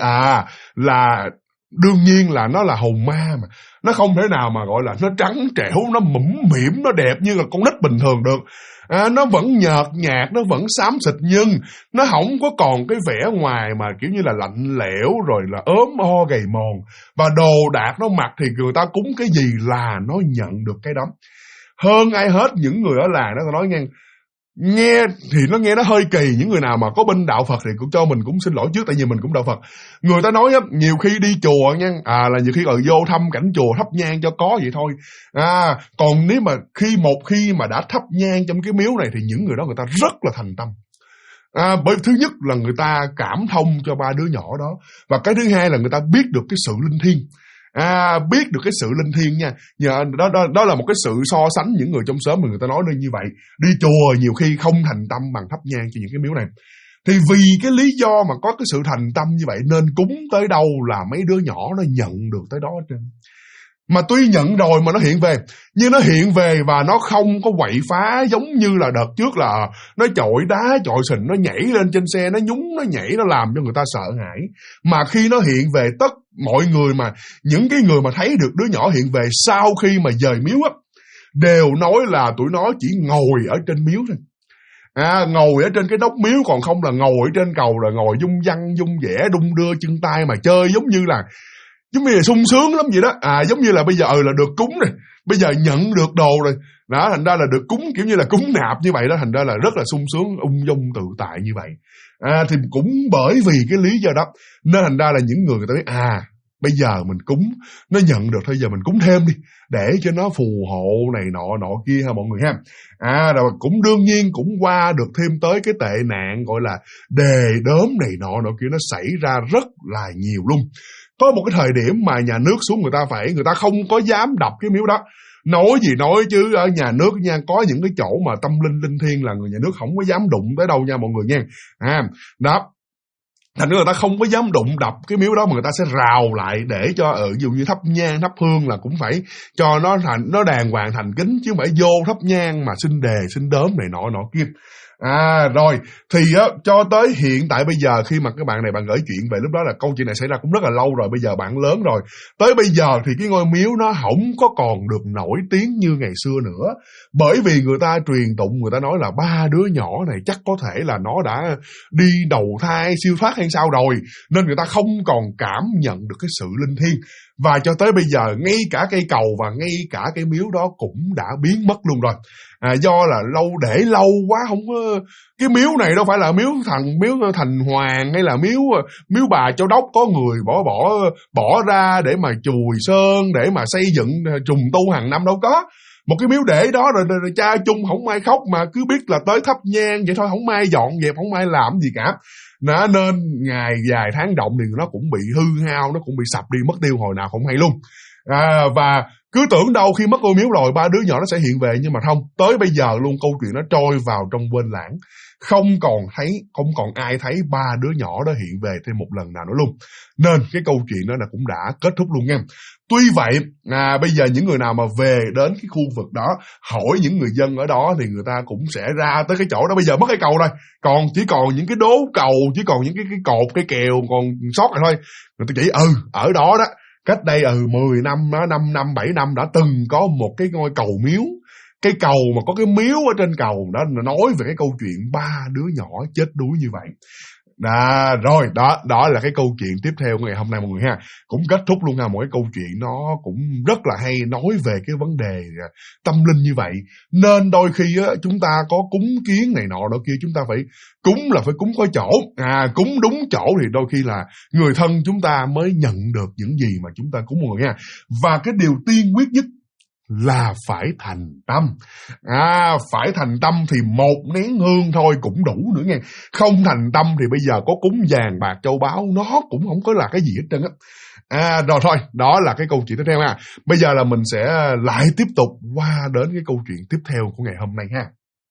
là đương nhiên là nó là hồn ma mà. Nó không thể nào mà gọi là nó trắng trẻo, nó mũm mỉm, nó đẹp như là con nít bình thường được. Nó vẫn nhợt nhạt, nó vẫn xám xịt, nhưng nó không có còn cái vẻ ngoài mà kiểu như là lạnh lẽo rồi là ốm o gầy mòn. Và đồ đạc nó mặc thì người ta cúng cái gì là nó nhận được cái đó. Hơn ai hết những người ở làng đó, tôi nói nghe thì nó nghe nó hơi kỳ. Những người nào mà có bên đạo Phật thì cũng cho mình cũng xin lỗi trước, tại vì mình cũng đạo Phật. Người ta nói nhiều khi đi chùa nha, là nhiều khi vô thăm cảnh chùa thắp nhang cho có vậy thôi. Còn nếu mà một khi mà đã thắp nhang trong cái miếu này thì những người đó người ta rất là thành tâm. Bởi thứ nhất là người ta cảm thông cho ba đứa nhỏ đó, và cái thứ hai là người ta biết được cái sự linh thiêng. Biết được cái sự linh thiêng nha. Đó là một cái sự so sánh những người trong xóm mà người ta nói nên như vậy. Đi chùa nhiều khi không thành tâm bằng thắp nhang cho những cái miếu này. Thì vì cái lý do mà có cái sự thành tâm như vậy nên cúng tới đâu là mấy đứa nhỏ nó nhận được tới đó hết trơn. Mà tuy nhận rồi mà nó hiện về, nhưng nó hiện về và nó không có quậy phá giống như là đợt trước là nó chọi đá chọi sình, nó nhảy lên trên xe, nó nhúng, nó nhảy, nó làm cho người ta sợ hãi. Mà khi nó hiện về, mọi người mà những cái người mà thấy được đứa nhỏ hiện về sau khi mà dời miếu á, đều nói là tụi nó chỉ ngồi ở trên miếu thôi. Ngồi ở trên cái đốc miếu, còn không là ngồi ở trên cầu rồi ngồi dung dăng dung vẽ đung đưa chân tay mà chơi giống như là sung sướng lắm vậy đó. Giống như là bây giờ là được cúng này, bây giờ nhận được đồ rồi đó, thành ra là được cúng kiểu như là cúng nạp như vậy đó, thành ra là rất là sung sướng, ung dung tự tại như vậy. Thì cũng bởi vì cái lý do đó nên thành ra là những người ta biết bây giờ mình cúng nó nhận được thôi, giờ mình cúng thêm đi để cho nó phù hộ này nọ kia ha mọi người ha. Rồi cũng đương nhiên cũng qua được thêm tới cái tệ nạn gọi là đề đốm này nọ kia, nó xảy ra rất là nhiều luôn. Có một cái thời điểm mà nhà nước xuống người ta không có dám đập cái miếu đó. Nói gì nói chứ ở nhà nước nha, có những cái chỗ mà tâm linh thiêng là người nhà nước không có dám đụng tới đâu nha mọi người nha. Đó. Thành ra người ta không có dám đụng đập cái miếu đó, mà người ta sẽ rào lại để cho ví dụ như thắp nhang thắp hương là cũng phải cho nó đàng hoàng thành kính, chứ không phải vô thắp nhang mà xin đề xin đốm này nọ kia. Rồi thì cho tới hiện tại bây giờ khi mà các bạn này bạn gửi chuyện về, lúc đó là câu chuyện này xảy ra cũng rất là lâu rồi, bây giờ bạn lớn rồi, tới bây giờ thì cái ngôi miếu nó không có còn được nổi tiếng như ngày xưa nữa, bởi vì người ta truyền tụng, người ta nói là ba đứa nhỏ này chắc có thể là nó đã đi đầu thai siêu thoát hay sao rồi, nên người ta không còn cảm nhận được cái sự linh thiêng. Và cho tới bây giờ ngay cả cây cầu và ngay cả cái miếu đó cũng đã biến mất luôn rồi. Do là để lâu quá không có, cái miếu này đâu phải là miếu thành hoàng hay là miếu bà Châu Đốc có người bỏ ra để mà chùi sơn, để mà xây dựng trùng tu hàng năm đâu có. Một cái miếu để đó rồi cha chung không ai khóc, mà cứ biết là tới thắp nhang vậy thôi, không ai dọn dẹp, không ai làm gì cả. Nên ngày dài tháng động thì nó cũng bị hư hao, nó cũng bị sập đi mất tiêu hồi nào không hay luôn. Và Cứ tưởng đâu khi mất ngôi miếu rồi ba đứa nhỏ nó sẽ hiện về, nhưng mà không, tới bây giờ luôn câu chuyện nó trôi vào trong quên lãng. Không còn ai thấy ba đứa nhỏ đó hiện về thêm một lần nào nữa luôn. Nên cái câu chuyện đó là cũng đã kết thúc luôn nha. Tuy vậy, bây giờ những người nào mà về đến cái khu vực đó, hỏi những người dân ở đó thì người ta cũng sẽ ra tới cái chỗ đó. Bây giờ mất cái cầu rồi, chỉ còn những cái đố cầu, chỉ còn những cái cột, cái kèo còn sót lại thôi. Người ta chỉ ở đó đó, cách đây 10 năm, 5 năm, 7 năm đã từng có một cái ngôi cầu miếu. Cái cầu mà có cái miếu ở trên cầu đó, nói về cái câu chuyện ba đứa nhỏ chết đuối như vậy. Rồi, đó là cái câu chuyện tiếp theo của ngày hôm nay mọi người ha. Cũng kết thúc luôn ha, một cái câu chuyện nó cũng rất là hay, nói về cái vấn đề tâm linh như vậy. Nên đôi khi á, chúng ta có cúng kiến này nọ đó kia, chúng ta phải cúng có chỗ. Cúng đúng chỗ thì đôi khi là người thân chúng ta mới nhận được những gì mà chúng ta cúng mọi người ha. Và cái điều tiên quyết nhất là phải thành tâm. Phải thành tâm thì một nén hương thôi cũng đủ nữa nghe. Không thành tâm thì bây giờ có cúng vàng bạc châu báu nó cũng không có là cái gì hết trơn á. Rồi thôi, đó là cái câu chuyện tiếp theo ha. Bây giờ là mình sẽ lại tiếp tục qua đến cái câu chuyện tiếp theo của ngày hôm nay ha.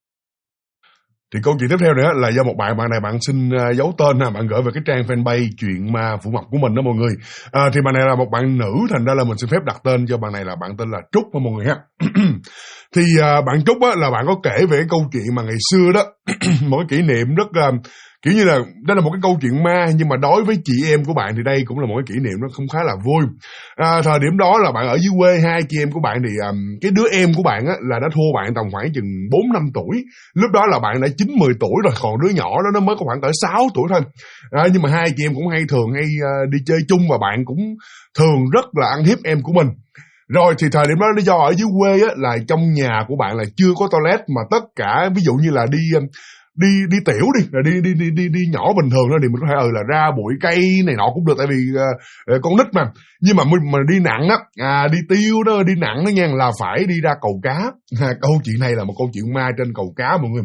Thì câu chuyện tiếp theo nữa là do một bạn này bạn xin giấu tên ha, bạn gửi về cái trang fanpage Chuyện Ma Phủ Mập của mình đó mọi người. Thì bạn này là một bạn nữ, thành ra là mình xin phép đặt tên cho bạn này là bạn tên là Trúc ha mọi người ha. Thì bạn Trúc á, là bạn có kể về cái câu chuyện mà ngày xưa đó, một cái kỷ niệm rất kiểu như là đó là một cái câu chuyện ma, nhưng mà đối với chị em của bạn thì đây cũng là một cái kỷ niệm nó không khá là vui. Thời điểm đó là bạn ở dưới quê, hai chị em của bạn thì cái đứa em của bạn á, là nó thua bạn tầm khoảng chừng 4-5 tuổi. Lúc đó là bạn đã 9-10 tuổi rồi, còn đứa nhỏ đó nó mới có khoảng cỡ 6 tuổi thôi. Nhưng mà hai chị em cũng hay đi chơi chung, và bạn cũng thường rất là ăn hiếp em của mình. Rồi thì thời điểm đó lý do ở dưới quê á, là trong nhà của bạn là chưa có toilet, mà tất cả ví dụ như là đi tiểu là đi nhỏ bình thường đó thì mình có thể là ra bụi cây này nọ cũng được, tại vì con nít mà. Nhưng mà đi nặng á, đi tiêu đó, đi nặng đó nha, là phải đi ra cầu cá. Câu chuyện này là một câu chuyện ma trên cầu cá mọi người.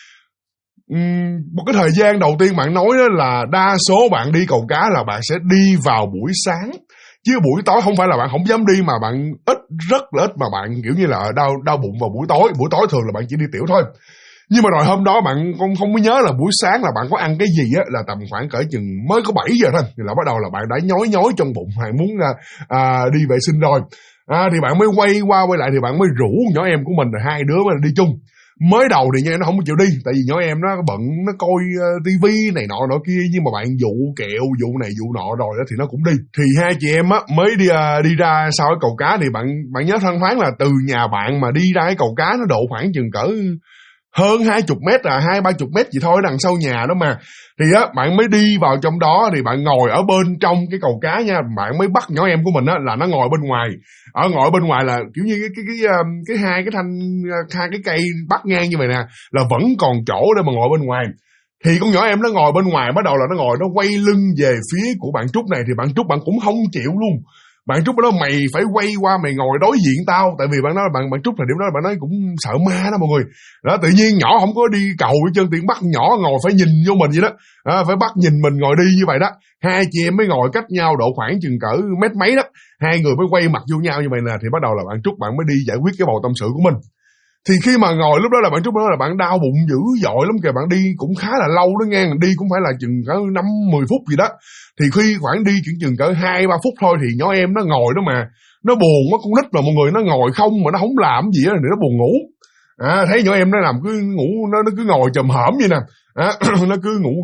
Một cái thời gian đầu tiên bạn nói đó là đa số bạn đi cầu cá là bạn sẽ đi vào buổi sáng, chứ buổi tối không phải là bạn không dám đi, mà bạn rất là ít mà bạn kiểu như là đau bụng vào buổi tối. Buổi tối thường là bạn chỉ đi tiểu thôi. Nhưng mà rồi hôm đó bạn không có nhớ là buổi sáng là bạn có ăn cái gì á, là tầm khoảng cỡ chừng mới có 7 giờ thôi thì là bắt đầu là bạn đã nhói trong bụng, bạn muốn đi vệ sinh rồi. Thì bạn mới quay lại thì bạn mới rủ nhỏ em của mình, rồi hai đứa mới đi chung. Mới đầu thì nha nó không chịu đi, tại vì nhỏ em nó bận, nó coi tivi này nọ kia, nhưng mà bạn dụ kẹo, dụ này dụ nọ rồi đó thì nó cũng đi. Thì hai chị em á mới đi ra sau cái cầu cá, thì bạn nhớ thoang thoáng là từ nhà bạn mà đi ra cái cầu cá nó độ khoảng chừng cỡ hơn 20 mét, 20-30 mét gì thôi, đằng sau nhà đó mà. Thì á bạn mới đi vào trong đó, thì bạn ngồi ở bên trong cái cầu cá nha, bạn mới bắt nhỏ em của mình á là nó ngồi bên ngoài. Ngồi bên ngoài là kiểu như cái hai cái cây bắt ngang như vậy nè, là vẫn còn chỗ để mà ngồi bên ngoài. Thì con nhỏ em nó ngồi bên ngoài, bắt đầu là nó ngồi, nó quay lưng về phía của bạn Trúc này, thì bạn Trúc bạn cũng không chịu luôn. Bạn Trúc nói mày phải quay qua mày ngồi đối diện tao, tại vì bạn nói bạn Trúc thời điểm đó bạn nói cũng sợ ma đó mọi người. Đó, tự nhiên nhỏ không có đi cầu với chân, tiện bắt nhỏ ngồi phải nhìn vô mình vậy đó. Phải bắt nhìn mình ngồi đi như vậy đó. Hai chị em mới ngồi cách nhau độ khoảng chừng cỡ mét mấy đó. Hai người mới quay mặt vô nhau như vậy nè, thì bắt đầu là bạn Trúc bạn mới đi giải quyết cái bầu tâm sự của mình. Thì khi mà ngồi lúc đó là bạn Trúc nói là bạn đau bụng dữ dội lắm kìa, bạn đi cũng khá là lâu đó nghe, đi cũng phải là chừng cỡ 5-10 phút gì đó. Thì khi khoảng đi chừng cỡ 2-3 phút thôi thì nhỏ em nó ngồi đó mà nó buồn quá, con nít mà mọi người, nó ngồi không mà nó không làm gì á, thì nó buồn ngủ. Thấy nhỏ em nó làm cứ ngủ, nó cứ ngồi chồm hổm vậy nè. Nó cứ ngủ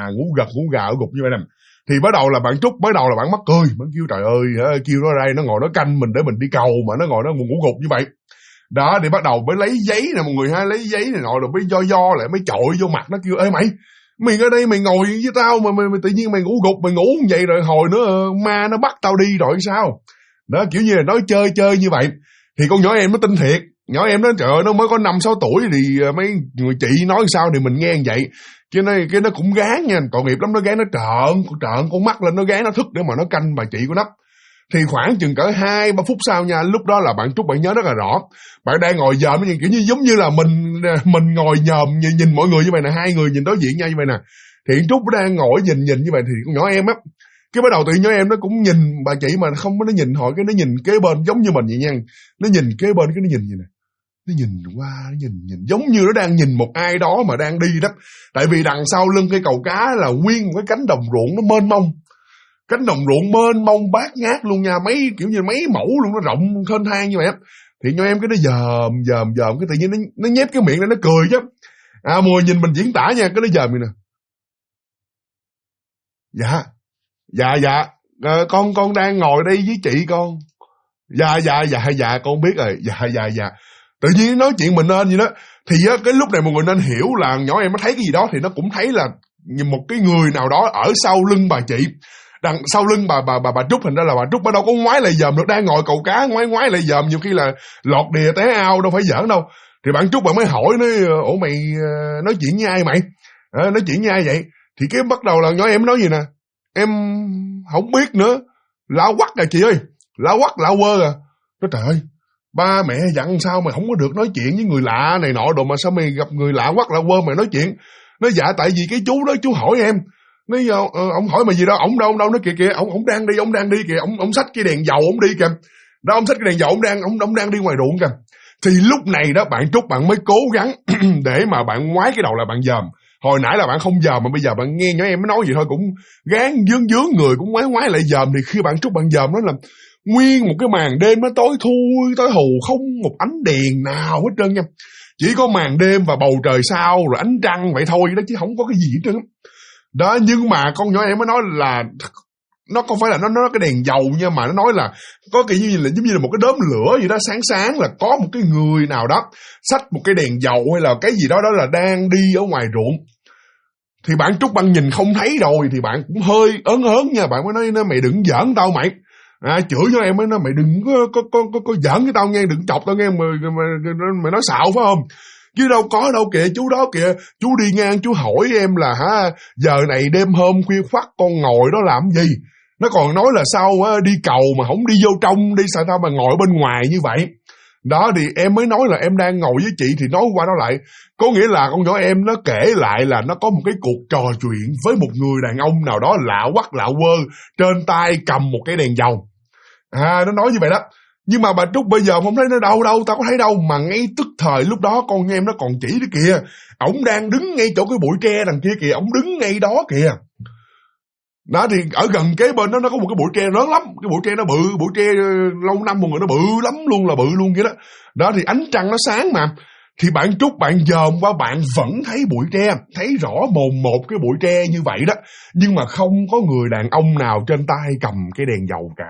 gà ở gục như vậy nè. Thì bắt đầu là bạn Trúc là bạn mắc cười, bạn kêu trời ơi, kêu nó đây, nó ngồi nó canh mình để mình đi cầu mà nó ngồi nó ngủ gục như vậy. Đó, thì bắt đầu mới lấy giấy nè mọi người ha, lấy giấy này nọ rồi mới do lại mới chọi vô mặt nó, kêu ê mày ở đây mày ngồi với tao mà mày tự nhiên mày ngủ gục, mày ngủ như vậy rồi hồi nữa ma nó bắt tao đi rồi sao? Đó, kiểu như là nói chơi như vậy. Thì con nhỏ em nó tin thiệt, nhỏ em nó trời ơi, nó mới có 5-6 tuổi thì mấy người chị nói sao thì mình nghe như vậy. Cái nó cũng gán nha, tội nghiệp lắm, nó gán, nó trợn con mắt lên, nó gán nó thức để mà nó canh bà chị của nó. Thì khoảng chừng cỡ 2-3 phút sau nha, lúc đó là bạn Trúc bạn nhớ rất là rõ. Bạn đang ngồi dòm kiểu như giống như là mình ngồi nhòm nhìn mọi người như vậy nè, hai người nhìn đối diện nhau như vậy nè. Thì Trúc đang ngồi nhìn như vậy, thì con nhỏ em á Cái bắt đầu tự nhiên nhỏ em nó cũng nhìn bà chị mà không có, nó nhìn hỏi cái nó nhìn kế bên giống như mình vậy nha. Nó nhìn kế bên cái nó nhìn vậy nè. Nó nhìn qua, nó nhìn giống như nó đang nhìn một ai đó mà đang đi đó. Tại vì đằng sau lưng cây cầu cá là nguyên một cái cánh đồng ruộng nó mênh mông. Cánh đồng ruộng mênh mông bát ngát luôn nha, mấy kiểu như mấy mẫu luôn, nó rộng thênh thang như vậy á. Thì nhỏ em cái nó dòm cái tự nhiên nó nhép cái miệng ra nó cười chứ. Mùi nhìn mình diễn tả nha, cái nó dòm vậy nè. Dạ, con đang ngồi đây với chị con. Dạ, con biết rồi. Dạ. Tự nhiên nói chuyện mình nên vậy đó. Thì á, cái lúc này mọi người nên hiểu là nhỏ em nó thấy cái gì đó thì nó cũng thấy là một cái người nào đó ở sau lưng bà chị. Đằng sau lưng bà Trúc, thành ra là bà Trúc bà đâu có ngoái lại dòm được, đang ngồi cầu cá ngoái lại dòm nhiều khi là lọt đìa té ao, đâu phải giỡn đâu. Thì bạn Trúc bạn mới hỏi nó, ủa mày nói chuyện với ai mày? Nói chuyện với ai vậy? Thì cái bắt đầu là nhỏ em nói gì nè, em không biết nữa, lão quắc à chị ơi, lão quắc lão quơ à. Nói trời ơi, ba mẹ dặn sao mày không có được nói chuyện với người lạ này nọ đồ, mà sao mày gặp người lạ quắc lão quơ mày nói chuyện? Nói dạ tại vì cái chú đó chú hỏi em. Nói ông hỏi mày gì đó, ông đâu nói kìa ông đang đi kìa, ông xách cái đèn dầu ông đi kìa. Đó, ông xách cái đèn dầu ông đang đi ngoài ruộng kìa. Thì lúc này đó bạn Trúc bạn mới cố gắng để mà bạn ngoái cái đầu là bạn dòm. Hồi nãy là bạn không dòm mà bây giờ bạn nghe nhỏ em mới nói vậy thôi cũng gán dướng người cũng ngoái lại dòm. Thì khi bạn Trúc bạn dòm nó là nguyên một cái màn đêm nó tối thui tối hù, không một ánh đèn nào hết trơn nha. Chỉ có màn đêm và bầu trời sao rồi ánh trăng vậy thôi đó, chứ không có cái gì hết trơn đó. Nhưng mà con nhỏ em mới nói là nó không phải là nó cái đèn dầu nha, mà nó nói là có kiểu như là giống như là một cái đốm lửa gì đó sáng là có một cái người nào đó xách một cái đèn dầu hay là cái gì đó là đang đi ở ngoài ruộng. Thì bạn Trúc bạn nhìn không thấy rồi thì bạn cũng hơi ớn nha, bạn mới nói mày đừng giỡn tao mày. Chửi cho em mới nói mày đừng có giỡn với tao nghe, đừng chọc tao nghe, mày nói xạo phải không? Chứ đâu có đâu kìa, chú đó kìa, chú đi ngang chú hỏi em là giờ này đêm hôm khuya khoắt con ngồi đó làm gì? Nó còn nói là sao đi cầu mà không đi vô trong đi, sao tao mà ngồi bên ngoài như vậy? Đó thì em mới nói là em đang ngồi với chị, thì nói qua nói lại. Có nghĩa là con nhỏ em nó kể lại là nó có một cái cuộc trò chuyện với một người đàn ông nào đó lạ quắc lạ quơ, trên tay cầm một cái đèn dầu. Nó nói như vậy đó. Nhưng mà bà Trúc bây giờ không thấy nó đâu, tao có thấy đâu. Mà ngay tức thời lúc đó con em nó còn chỉ đó kìa, ổng đang đứng ngay chỗ cái bụi tre đằng kia kìa, ổng đứng ngay đó kìa. Đó thì ở gần kế bên đó nó có một cái bụi tre lớn lắm, cái bụi tre nó bự, bụi tre lâu năm mọi người nó bự lắm luôn, là bự luôn kia đó. Đó thì ánh trăng nó sáng mà. Thì bạn Trúc bạn dòm qua bạn vẫn thấy bụi tre, thấy rõ mồn một cái bụi tre như vậy đó. Nhưng mà không có người đàn ông nào trên tay cầm cái đèn dầu cả.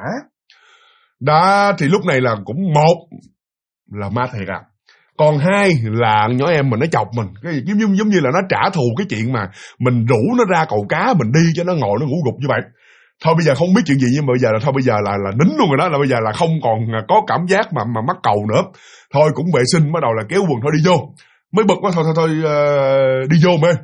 Đó thì lúc này là cũng một là ma thiệt à, còn hai là nhỏ em mình nó chọc mình, cái giống như là nó trả thù cái chuyện mà mình rủ nó ra cầu cá mình đi cho nó ngồi nó ngủ gục như vậy. Thôi bây giờ không biết chuyện gì, nhưng mà bây giờ là thôi bây giờ là nín luôn rồi đó, là bây giờ là không còn có cảm giác mà mắc cầu nữa. Thôi cũng vệ sinh, bắt đầu là kéo quần thôi đi vô, mới bực quá thôi đi vô mê.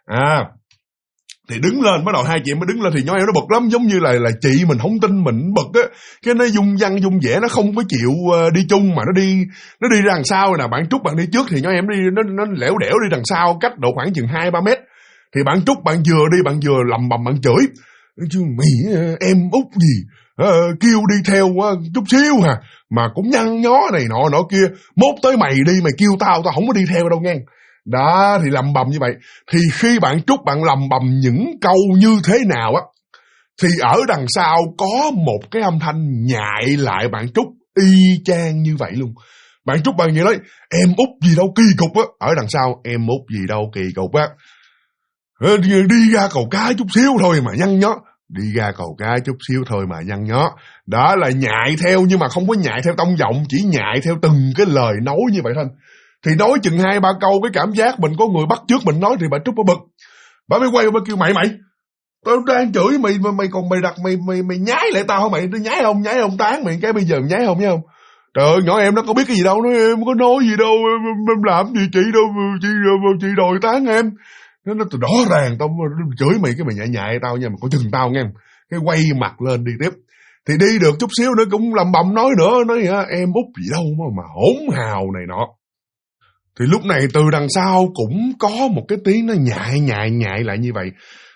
Thì đứng lên, bắt đầu hai chị em mới đứng lên, thì nhỏ em nó bực lắm, giống như là chị mình không tin mình bực á, cái nó dung dăng dung dẻ, nó không có chịu đi chung mà nó đi ra đằng sau nè. Bạn Trúc bạn đi trước thì nhỏ em đi nó lẻo đẻo đi đằng sau, cách độ khoảng chừng 2-3 mét. Thì bạn Trúc bạn vừa đi bạn vừa lầm bầm bạn chửi, chứ mày em út gì kêu đi theo chút xíu mà cũng nhăn nhó này nọ kia, mốt tới mày đi mày kêu tao không có đi theo đâu nghe. Đó thì lầm bầm như vậy. Thì khi bạn Trúc bạn lầm bầm những câu như thế nào á, thì ở đằng sau có một cái âm thanh nhại lại bạn Trúc y chang như vậy luôn. Bạn Trúc bạn gì nói em út gì đâu kỳ cục á, ở đằng sau em út gì đâu kỳ cục á, đi ra cầu cá chút xíu thôi mà nhăn nhó, đi ra cầu cá chút xíu thôi mà nhăn nhó. Đó là nhại theo, nhưng mà không có nhại theo tông giọng, chỉ nhại theo từng cái lời nói như vậy thôi. Thì nói chừng 2-3 câu, cái cảm giác mình có người bắt chước mình nói, thì bà Trúc bà bực, bà mới quay bà kêu mày tao đang chửi mày mà mày còn đặt mày nhái lại tao hả mày? Tôi nhái không tán mày cái bây giờ nhái không nhá không? Trời ơi, nhỏ em nó có biết cái gì đâu, nó em có nói gì đâu, em làm gì chị đâu, chị đòi tán em. Nó rõ ràng tao chửi mày cái mày nhại tao nha, mà có chừng tao nghe. Cái quay mặt lên đi tiếp. Thì đi được chút xíu nữa cũng lầm bầm nói nữa, nói em út gì đâu mà hỗn hào này nọ. Thì lúc này từ đằng sau cũng có một cái tiếng nó nhại lại như vậy.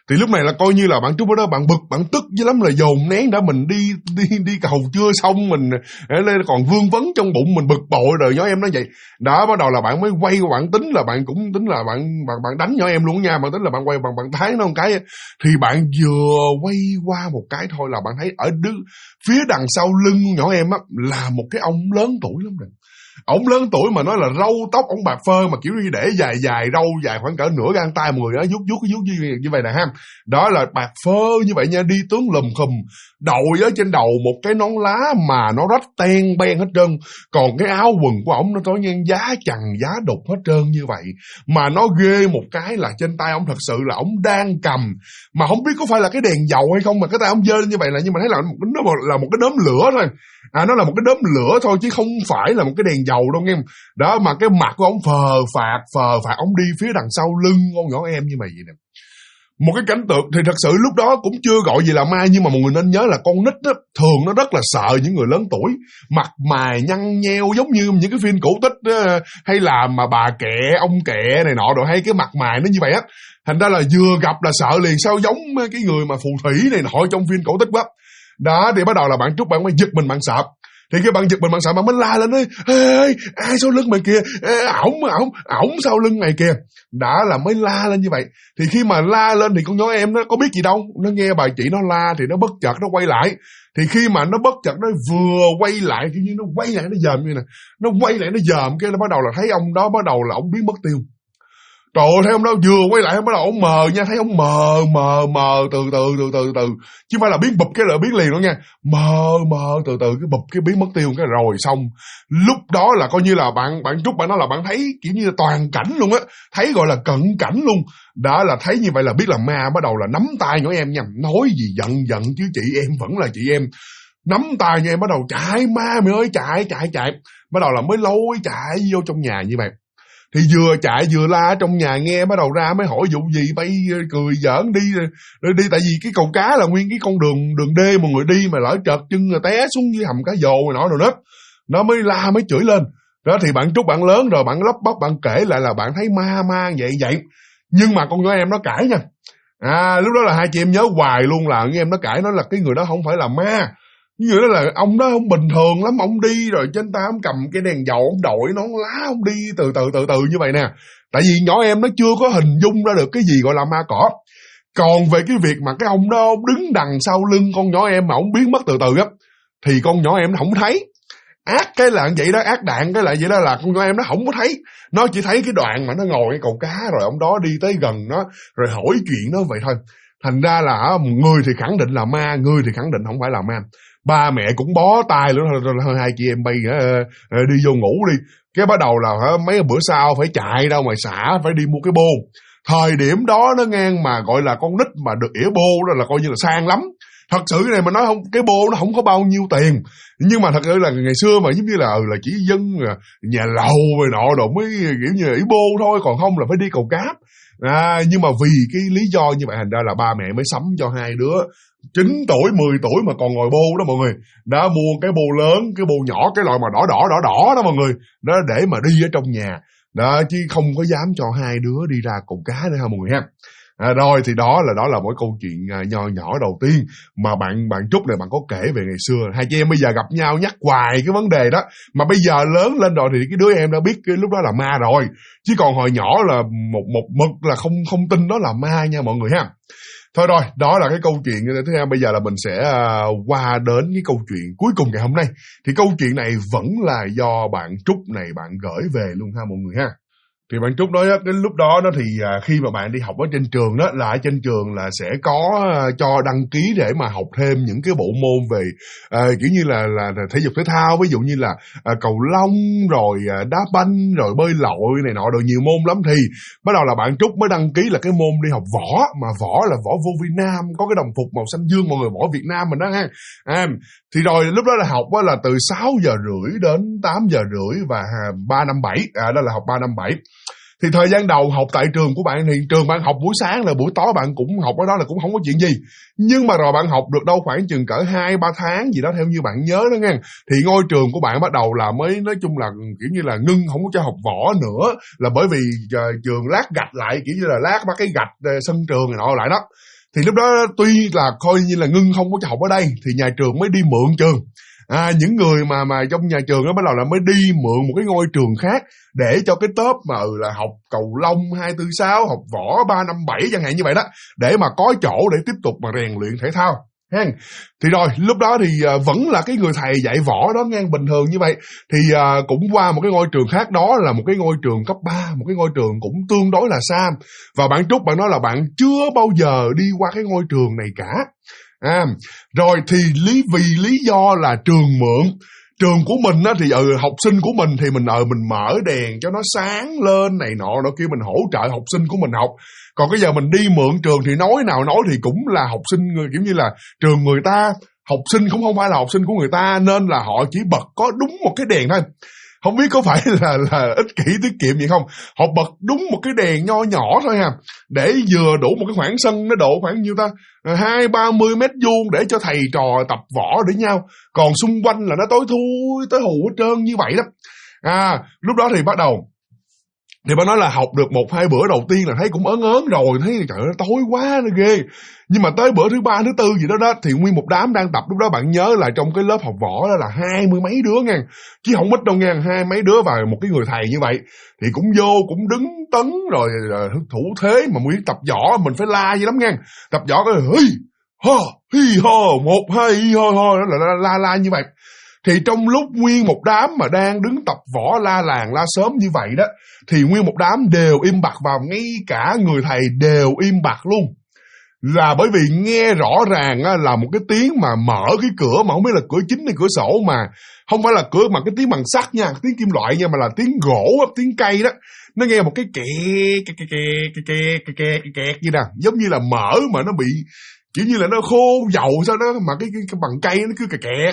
Thì lúc này là coi như là bạn Trúc ở đó, bạn bực, bạn tức dữ lắm, là dồn nén đã, mình đi cầu chưa xong, mình còn vương vấn trong bụng, mình bực bội rồi nhỏ em nói vậy. Đó, bắt đầu là bạn mới quay qua, bạn tính là bạn cũng tính là bạn đánh nhỏ em luôn nha, bạn tính là bạn quay bạn thái nó một cái, thì bạn vừa quay qua một cái thôi là bạn thấy ở phía đằng sau lưng nhỏ em á là một cái ông lớn tuổi lắm rồi. Ông lớn tuổi mà nói là râu tóc ông bạc phơ, mà kiểu như để dài râu dài khoảng cỡ nửa gang tay, mọi người đó, vuốt như vậy nè ha. Đó là bạc phơ như vậy nha, đi tướng lùm khùm, đội ở trên đầu một cái nón lá mà nó rách ten ben hết trơn, còn cái áo quần của ổng nó tối nhan giá chằng giá đục hết trơn như vậy. Mà nó ghê một cái là trên tay ổng thật sự là ổng đang cầm, mà không biết có phải là cái đèn dầu hay không mà cái tay ông dơ như vậy, là nhưng mà thấy là một cái đốm lửa thôi. Nó là một cái đốm lửa thôi chứ không phải là một cái đèn dầu đâu nghe. Đó, mà cái mặt của ông phờ phạt ông đi phía đằng sau lưng con nhỏ em như vậy nè. Một cái cảnh tượng thì thật sự lúc đó cũng chưa gọi gì là ma, nhưng mà mọi người nên nhớ là con nít đó, thường nó rất là sợ những người lớn tuổi, mặt mày nhăn nheo giống như những cái phim cổ tích đó, hay là mà bà kẹ, ông kẹ này nọ rồi, hay cái mặt mày nó như vậy á. Thành ra là vừa gặp là sợ liền, sao giống cái người mà phù thủy này nọ trong phim cổ tích quá. Đó, thì bắt đầu là bạn Trúc bạn mới giật mình, bạn sợ. Thì cái bạn giật mình, bạn sợ, bạn mới la lên nói: ê, ai sau lưng mày kìa, ổng sau lưng mày kìa. Đã là mới la lên như vậy. Thì khi mà la lên thì con nhỏ em nó có biết gì đâu, nó nghe bà chị nó la thì nó bất chợt nó quay lại. Thì khi mà nó bất chợt nó vừa quay lại, kiểu như nó quay lại nó dòm như nè, nó quay lại nó dòm, cái nó bắt đầu là thấy ông đó bắt đầu là ông biến mất tiêu. Trời ơi, thấy ông đó vừa quay lại bắt đầu ông mờ nha, thấy ông mờ từ chứ không phải là biến bụp cái là biến liền nữa nha, mờ từ cái bụp cái biến mất tiêu cái rồi xong. Lúc đó là coi như là bạn Trúc bạn nói là bạn thấy kiểu như là toàn cảnh luôn á, thấy gọi là cận cảnh luôn. Đó là thấy như vậy là biết là ma, bắt đầu là nắm tay nhỏ em nha, nói gì giận chứ chị em vẫn là chị em. Nắm tay nha em, bắt đầu chạy, ma mày ơi chạy, bắt đầu là mới lôi chạy vô trong nhà như vậy. Thì vừa chạy vừa la trong nhà nghe, bắt đầu ra mới hỏi vụ gì, bay cười giỡn đi rồi đi, tại vì cái cầu cá là nguyên cái con đường đê mọi người đi mà lỡ trật chân rồi té xuống dưới hầm cá dồ rồi nọ rồi đó. Nó mới la mới chửi lên. Đó thì bạn Trúc bạn lớn rồi, bạn lắp bắp bạn kể lại là bạn thấy ma vậy. Nhưng mà con nhỏ em nó cãi nha. Lúc đó là hai chị em nhớ hoài luôn là nghe em nó cãi, nói là cái người đó không phải là ma. Như đó là ông đó không bình thường lắm, ông đi rồi trên tay ông cầm cái đèn dầu, ông đội nón lá, ông đi từ từ như vậy nè. Tại vì nhỏ em nó chưa có hình dung ra được cái gì gọi là ma cỏ. Còn về cái việc mà cái ông đó ông đứng đằng sau lưng con nhỏ em mà ông biến mất từ á, thì con nhỏ em nó không thấy. Ác cái là vậy đó, ác đạn cái là vậy đó, là con nhỏ em nó không có thấy. Nó chỉ thấy cái đoạn mà nó ngồi cái cầu cá rồi ông đó đi tới gần nó rồi hỏi chuyện nó vậy thôi. Thành ra là người thì khẳng định là ma, người thì khẳng định không phải là ma. Ba mẹ cũng bó tay luôn, hai chị em bay đi vô ngủ đi. Cái bắt đầu là mấy bữa sau phải chạy ra ngoài xã, phải đi mua cái bô. Thời điểm đó nó ngang mà gọi là con nít mà được ỉa bô đó là coi như là sang lắm. Thật sự cái này mà nói không, cái bô nó không có bao nhiêu tiền, nhưng mà thật sự là ngày xưa mà giống như là chỉ dân nhà lầu rồi nọ đồ mới kiểu như là ỉa bô thôi, còn không là phải đi cầu cáp. Nhưng mà vì cái lý do như vậy thành ra là ba mẹ mới sắm cho hai đứa 9 tuổi, 10 tuổi mà còn ngồi bô đó mọi người. Đã mua cái bô lớn, cái bô nhỏ, cái loại mà đỏ đó mọi người. Đó để mà đi ở trong nhà. Đó chứ không có dám cho hai đứa đi ra cầu cá nữa ha mọi người ha. Rồi thì đó là mỗi câu chuyện nho nhỏ đầu tiên mà bạn Trúc này bạn có kể về ngày xưa. Hai chị em bây giờ gặp nhau nhắc hoài cái vấn đề đó, mà bây giờ lớn lên rồi thì cái đứa em đã biết cái lúc đó là ma rồi, chứ còn hồi nhỏ là một mực là không tin đó là ma nha mọi người ha. Thôi rồi, đó là cái câu chuyện thứ hai. Bây giờ là mình sẽ qua đến cái câu chuyện cuối cùng ngày hôm nay. Thì câu chuyện này vẫn là do bạn Trúc này bạn gửi về luôn ha mọi người ha. Thì bạn Trúc nói đến lúc đó thì khi mà bạn đi học ở trên trường đó, là ở trên trường là sẽ có cho đăng ký để mà học thêm những cái bộ môn về kiểu như là thể dục thể thao, ví dụ như là cầu lông rồi đá banh rồi bơi lội này nọ, rồi nhiều môn lắm. Thì bắt đầu là bạn Trúc mới đăng ký là cái môn đi học võ, mà võ là võ vô Việt Nam, có cái đồng phục màu xanh dương mọi người, võ Việt Nam mình đó ha. Thì rồi lúc đó là học là từ 6 giờ rưỡi đến 8 giờ rưỡi và 3 năm 7, đó là học 3 năm 7. Thì thời gian đầu học tại trường của bạn thì trường bạn học buổi sáng, là buổi tối bạn cũng học ở đó là cũng không có chuyện gì. Nhưng mà rồi bạn học được đâu khoảng chừng cỡ 2-3 tháng gì đó theo như bạn nhớ đó nha. Thì ngôi trường của bạn bắt đầu là mới nói chung là kiểu như là ngưng, không có cho học võ nữa, là bởi vì trường lát gạch lại, kiểu như là lát bắt cái gạch sân trường này nọ lại đó. Thì lúc đó tuy là coi như là ngưng không có cho học ở đây thì nhà trường mới đi mượn trường. Những người mà trong nhà trường đó bắt đầu là mới đi mượn một cái ngôi trường khác để cho cái tớp mà là học cầu lông 246, học võ 357 chẳng hạn như vậy đó, để mà có chỗ để tiếp tục mà rèn luyện thể thao. Thì rồi lúc đó thì vẫn là cái người thầy dạy võ đó ngang bình thường như vậy, thì cũng qua một cái ngôi trường khác, đó là một cái ngôi trường cấp 3, một cái ngôi trường cũng tương đối là xa. Và bạn Trúc bạn nói là bạn chưa bao giờ đi qua cái ngôi trường này cả. Rồi thì vì lý do là trường mượn. Trường của mình á, thì học sinh của mình thì mình mở đèn cho nó sáng lên này nọ kia, mình hỗ trợ học sinh của mình học. Còn cái giờ mình đi mượn trường thì nói nào nói thì cũng là học sinh, kiểu như là trường người ta, học sinh cũng không phải là học sinh của người ta, nên là họ chỉ bật có đúng một cái đèn thôi. Không biết có phải là ích kỷ tiết kiệm vậy không? Họ bật đúng một cái đèn nho nhỏ thôi để vừa đủ một cái khoảng sân, nó độ khoảng nhiêu ta, 20-30 mét vuông để cho thầy trò tập võ để nhau. Còn xung quanh là nó tối thui, tối hù hết trơn như vậy đó. Lúc đó thì bắt đầu thì bà nói là học được 1-2 bữa đầu tiên là thấy cũng ớn rồi, thấy trời ơi tối quá nó ghê. Nhưng mà tới bữa thứ 3, thứ 4 gì đó thì nguyên một đám đang tập. Lúc đó bạn nhớ là trong cái lớp học võ đó là 20 mấy đứa nha, chứ không ít đâu nha, 20 mấy đứa và một cái người thầy như vậy. Thì cũng vô cũng đứng tấn rồi thủ thế, mà muốn tập võ mình phải la vậy lắm nha. Tập võ cái hi ho 1 2 hi ho đó là la như vậy. Thì trong lúc nguyên một đám mà đang đứng tập võ la làng la sớm như vậy đó, thì nguyên một đám đều im bặt vào, ngay cả người thầy đều im bặt luôn. Là bởi vì nghe rõ ràng là một cái tiếng mà mở cái cửa, mà không biết là cửa chính hay cửa sổ, mà không phải là cửa mà cái tiếng bằng sắt nha, tiếng kim loại nha, mà là tiếng gỗ, tiếng cây đó. Nó nghe một cái kẹt như nè, giống như là mở mà nó bị kiểu như là nó khô dầu sao đó, mà cái bằng cây nó cứ kẹt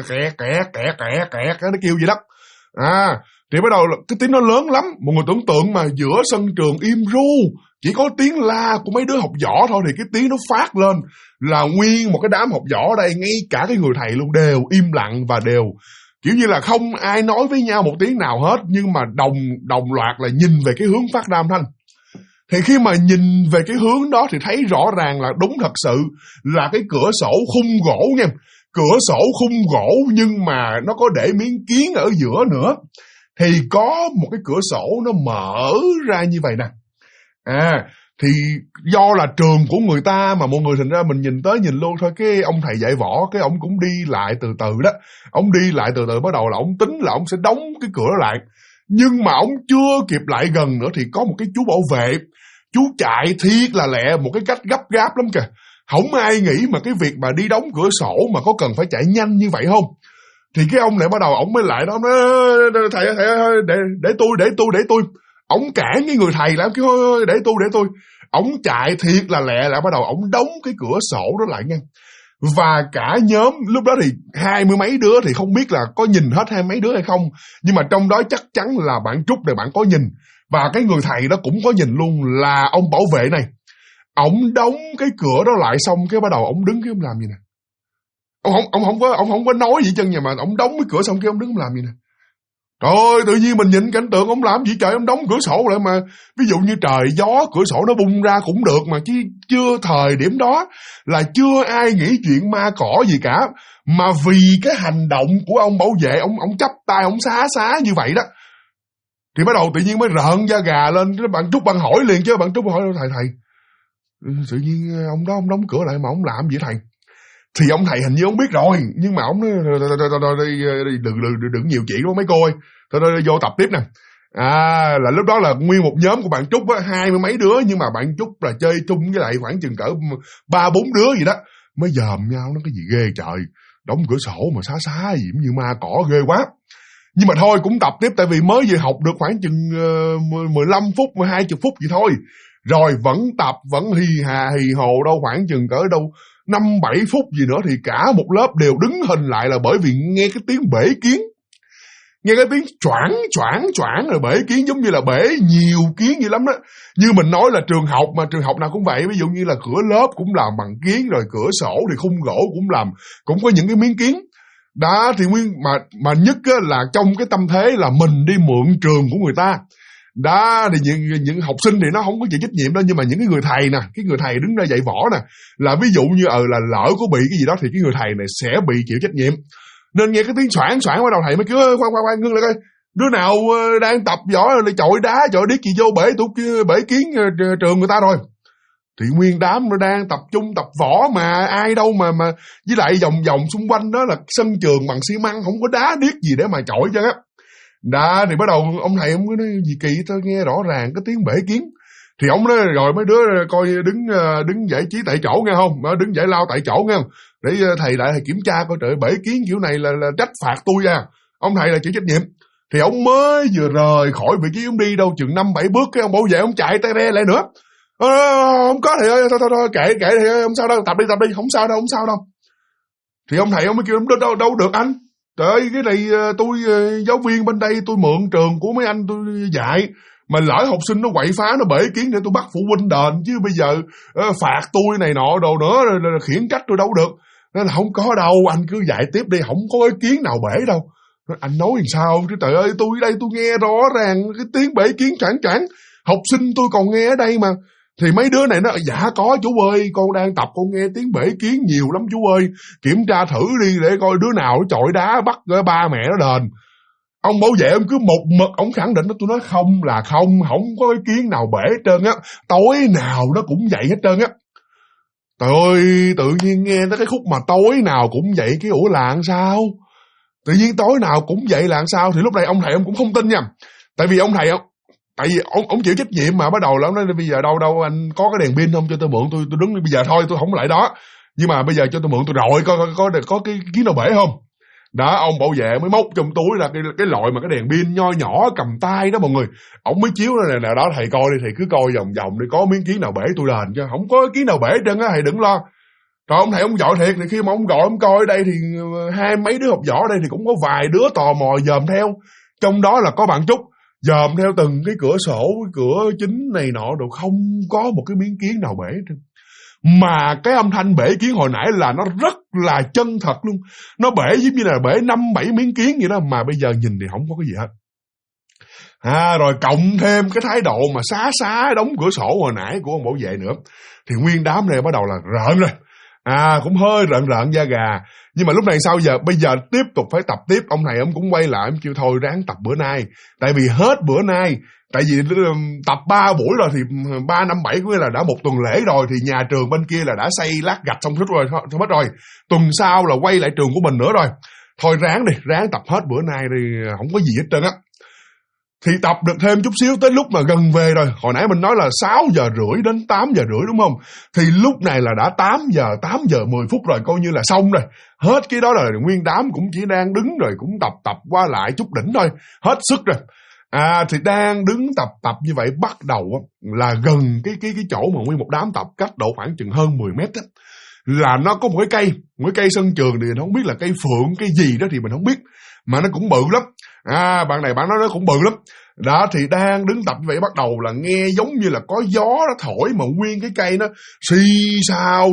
nó kêu vậy đó. Thì bắt đầu cái tiếng nó lớn lắm, một người tưởng tượng mà giữa sân trường im ru, chỉ có tiếng la của mấy đứa học võ thôi, thì cái tiếng nó phát lên là nguyên một cái đám học võ ở đây, ngay cả cái người thầy luôn, đều im lặng và đều kiểu như là không ai nói với nhau một tiếng nào hết, nhưng mà đồng loạt là nhìn về cái hướng phát ra âm thanh. Thì khi mà nhìn về cái hướng đó thì thấy rõ ràng là đúng thật sự là cái cửa sổ khung gỗ nha. Cửa sổ khung gỗ nhưng mà nó có để miếng kiến ở giữa nữa. Thì có một cái cửa sổ nó mở ra như vậy nè. Thì do là trường của người ta mà mọi người, thành ra mình nhìn tới nhìn luôn thôi. Cái ông thầy dạy võ, cái ông cũng đi lại từ từ đó. Ông đi lại từ từ, bắt đầu là ông tính là ông sẽ đóng cái cửa đó lại. Nhưng mà ông chưa kịp lại gần nữa thì có một cái chú bảo vệ. Chú chạy thiệt là lẹ, một cái cách gấp gáp lắm kìa. Không ai nghĩ mà cái việc mà đi đóng cửa sổ mà có cần phải chạy nhanh như vậy không. Thì cái ông này bắt đầu ông mới lại đó, ông nói thầy để tôi. Ông cản cái người thầy lại, kêu để tôi. Ông chạy thiệt là lẹ, lại bắt đầu ông đóng cái cửa sổ đó lại nha. Và cả nhóm lúc đó thì 20 mấy đứa, thì không biết là có nhìn hết 20 mấy đứa hay không, nhưng mà trong đó chắc chắn là bạn Trúc này bạn có nhìn, và cái người thầy đó cũng có nhìn luôn, là ông bảo vệ này. Ông đóng cái cửa đó lại xong cái bắt đầu ông đứng cái ông làm gì nè. Ông không có nói gì chân nhà, mà ông đóng cái cửa xong cái ông đứng làm gì nè. Trời ơi, tự nhiên mình nhìn cảnh tượng ông làm gì trời, ông đóng cửa sổ lại mà. Ví dụ như trời gió, cửa sổ nó bung ra cũng được mà, chứ chưa thời điểm đó là chưa ai nghĩ chuyện ma cỏ gì cả. Mà vì cái hành động của ông bảo vệ, ông chắp tay, ông xá như vậy đó, thì bắt đầu tự nhiên mới rợn da gà lên. Bạn Trúc bạn hỏi liền chứ, bạn Trúc hỏi thầy tự nhiên ông đóng cửa lại mà ông làm gì thầy? Thì ông thầy hình như ông biết rồi, nhưng mà ông nói đừng nhiều chuyện đó mấy cô ơi, thôi vô tập tiếp nè. Là lúc đó là nguyên một nhóm của bạn Trúc á, 20 mấy đứa, nhưng mà bạn Trúc là chơi chung với lại khoảng chừng cỡ 3-4 đứa gì đó, mới dòm nhau nó cái gì ghê trời, đóng cửa sổ mà xá gì như ma cỏ ghê quá. Nhưng mà thôi cũng tập tiếp, tại vì mới vừa học được khoảng chừng 15 phút, 20 phút gì thôi. Rồi vẫn tập, vẫn hì hồ đâu khoảng chừng cỡ đâu 5-7 phút gì nữa thì cả một lớp đều đứng hình lại, là bởi vì nghe cái tiếng bể kiến. Nghe cái tiếng choảng rồi bể kiến, giống như là bể nhiều kiến vậy lắm đó. Như mình nói là trường học, mà trường học nào cũng vậy, ví dụ như là cửa lớp cũng làm bằng kiến, rồi cửa sổ thì khung gỗ cũng có những cái miếng kiến. Đó thì mà nhất là trong cái tâm thế là mình đi mượn trường của người ta, Đó, thì những học sinh thì nó không có chịu trách nhiệm đâu, nhưng mà những cái người thầy nè, cái người thầy đứng ra dạy võ nè, là ví dụ như là lỡ có bị cái gì đó thì cái người thầy này sẽ bị chịu trách nhiệm. Nên nghe cái tiếng xoảng xoảng bắt đầu thầy mới kêu khoan ngưng lại coi, đứa nào đang tập võ lại chọi đá chọi điếc gì vô bể kiến trường người ta rồi. Thì nguyên đám nó đang tập trung tập võ mà ai đâu mà với lại vòng xung quanh đó là sân trường bằng xi măng, không có đá điếc gì để mà chọi chứ á. Đó, thì bắt đầu ông thầy ông nói gì kỳ, tôi nghe rõ ràng cái tiếng bể kiến. Thì ông nói rồi mấy đứa coi đứng giải trí tại chỗ nghe không, đứng giải lao tại chỗ nghe không, để thầy lại thầy kiểm tra coi trời bể kiến kiểu này là trách phạt tôi à. Ông thầy là chịu trách nhiệm. Thì ông mới vừa rời khỏi vị trí ông đi đâu chừng 5-7 bước, cái ông bảo vệ ông chạy tay re lại nữa. Không có thầy ơi, thôi kệ thầy ơi, không sao đâu, tập đi, không sao đâu. Thì ông thầy ông mới kêu đâu được anh. Trời ơi, cái này tôi giáo viên bên đây, tôi mượn trường của mấy anh tôi dạy, mà lỡ học sinh nó quậy phá, nó bể kiến để tôi bắt phụ huynh đền, chứ bây giờ phạt tôi này nọ đồ nữa rồi khiển trách tôi đâu được. Nên là không có đâu, anh cứ dạy tiếp đi, không có ý kiến nào bể đâu. Anh nói làm sao chứ trời ơi, tôi đây tôi nghe rõ ràng cái tiếng bể kiến choảng, học sinh tôi còn nghe ở đây mà. Thì mấy đứa này nó dạ có chú ơi, con đang tập con nghe tiếng bể kiến nhiều lắm chú ơi, kiểm tra thử đi để coi đứa nào nó chọi đá bắt ba mẹ nó đền. Ông bảo vệ ông cứ một mực ông khẳng định đó, tôi nói không là không có ý kiến nào bể hết trơn á, tối nào nó cũng vậy hết trơn á. Trời ơi, tự nhiên nghe tới cái khúc mà tối nào cũng vậy, cái ủa là làm sao? Tự nhiên tối nào cũng vậy là làm sao? Thì lúc này ông thầy ông cũng không tin nha. Tại vì ông thầy tại vì ông chịu trách nhiệm mà. Bắt đầu là ông nói bây giờ đâu anh có cái đèn pin không, cho tôi mượn, tôi đứng bây giờ thôi tôi không lại đó, nhưng mà bây giờ cho tôi mượn tôi rọi có cái kiến nào bể không. Đó, ông bảo vệ mới móc trong túi là cái loại mà cái đèn pin nho nhỏ cầm tay đó mọi người. Ông mới chiếu ra này đó, thầy coi đi, thầy cứ coi vòng đi, có miếng kiến nào bể tôi đền cho, không có kiến nào bể hết trơn á, thầy đừng lo. Rồi ông thầy ông gọi thiệt, thì khi mà ông gọi ông coi ở đây thì hai mấy đứa học võ ở đây thì cũng có vài đứa tò mò dòm theo, trong đó là có bạn Trúc dòm theo từng cái cửa sổ, cửa chính này nọ, đồ không có một cái miếng kiến nào bể hết. Mà cái âm thanh bể kiến hồi nãy là nó rất là chân thật luôn, nó bể giống như là bể 5-7 miếng kiến vậy đó, mà bây giờ nhìn thì không có cái gì hết. Rồi cộng thêm cái thái độ mà xá đóng cửa sổ hồi nãy của ông bảo vệ nữa, thì nguyên đám này bắt đầu là rợn rồi. Cũng hơi rợn da gà. Nhưng mà lúc này sao giờ? Bây giờ tiếp tục phải tập tiếp. Ông này ông cũng quay lại, ông kêu thôi ráng tập bữa nay. Tại vì hết bữa nay, tại vì tập 3 buổi rồi thì 3, 5, 7 cũng là đã một tuần lễ rồi, thì nhà trường bên kia là đã xây lát gạch xong hết rồi. Tuần sau là quay lại trường của mình nữa rồi. Thôi ráng tập hết bữa nay thì không có gì hết trơn á. Thì tập được thêm chút xíu tới lúc mà gần về rồi. Hồi nãy mình nói là 6 giờ rưỡi đến 8 giờ rưỡi đúng không? Thì lúc này là đã 8 giờ 10 phút rồi, coi như là xong rồi. Hết cái đó là nguyên đám cũng chỉ đang đứng rồi, cũng tập qua lại chút đỉnh thôi. Hết sức rồi. Thì đang đứng tập như vậy, bắt đầu là gần cái chỗ mà nguyên một đám tập, cách độ khoảng chừng hơn 10 mét đó, là nó có một cái cây sân trường thì mình không biết là cây phượng cái gì đó thì mình không biết, mà nó cũng bự lắm. Bạn này bạn nói nó cũng bự lắm. Đó, thì đang đứng tập như vậy, bắt đầu là nghe giống như là có gió nó thổi mà nguyên cái cây nó xì xào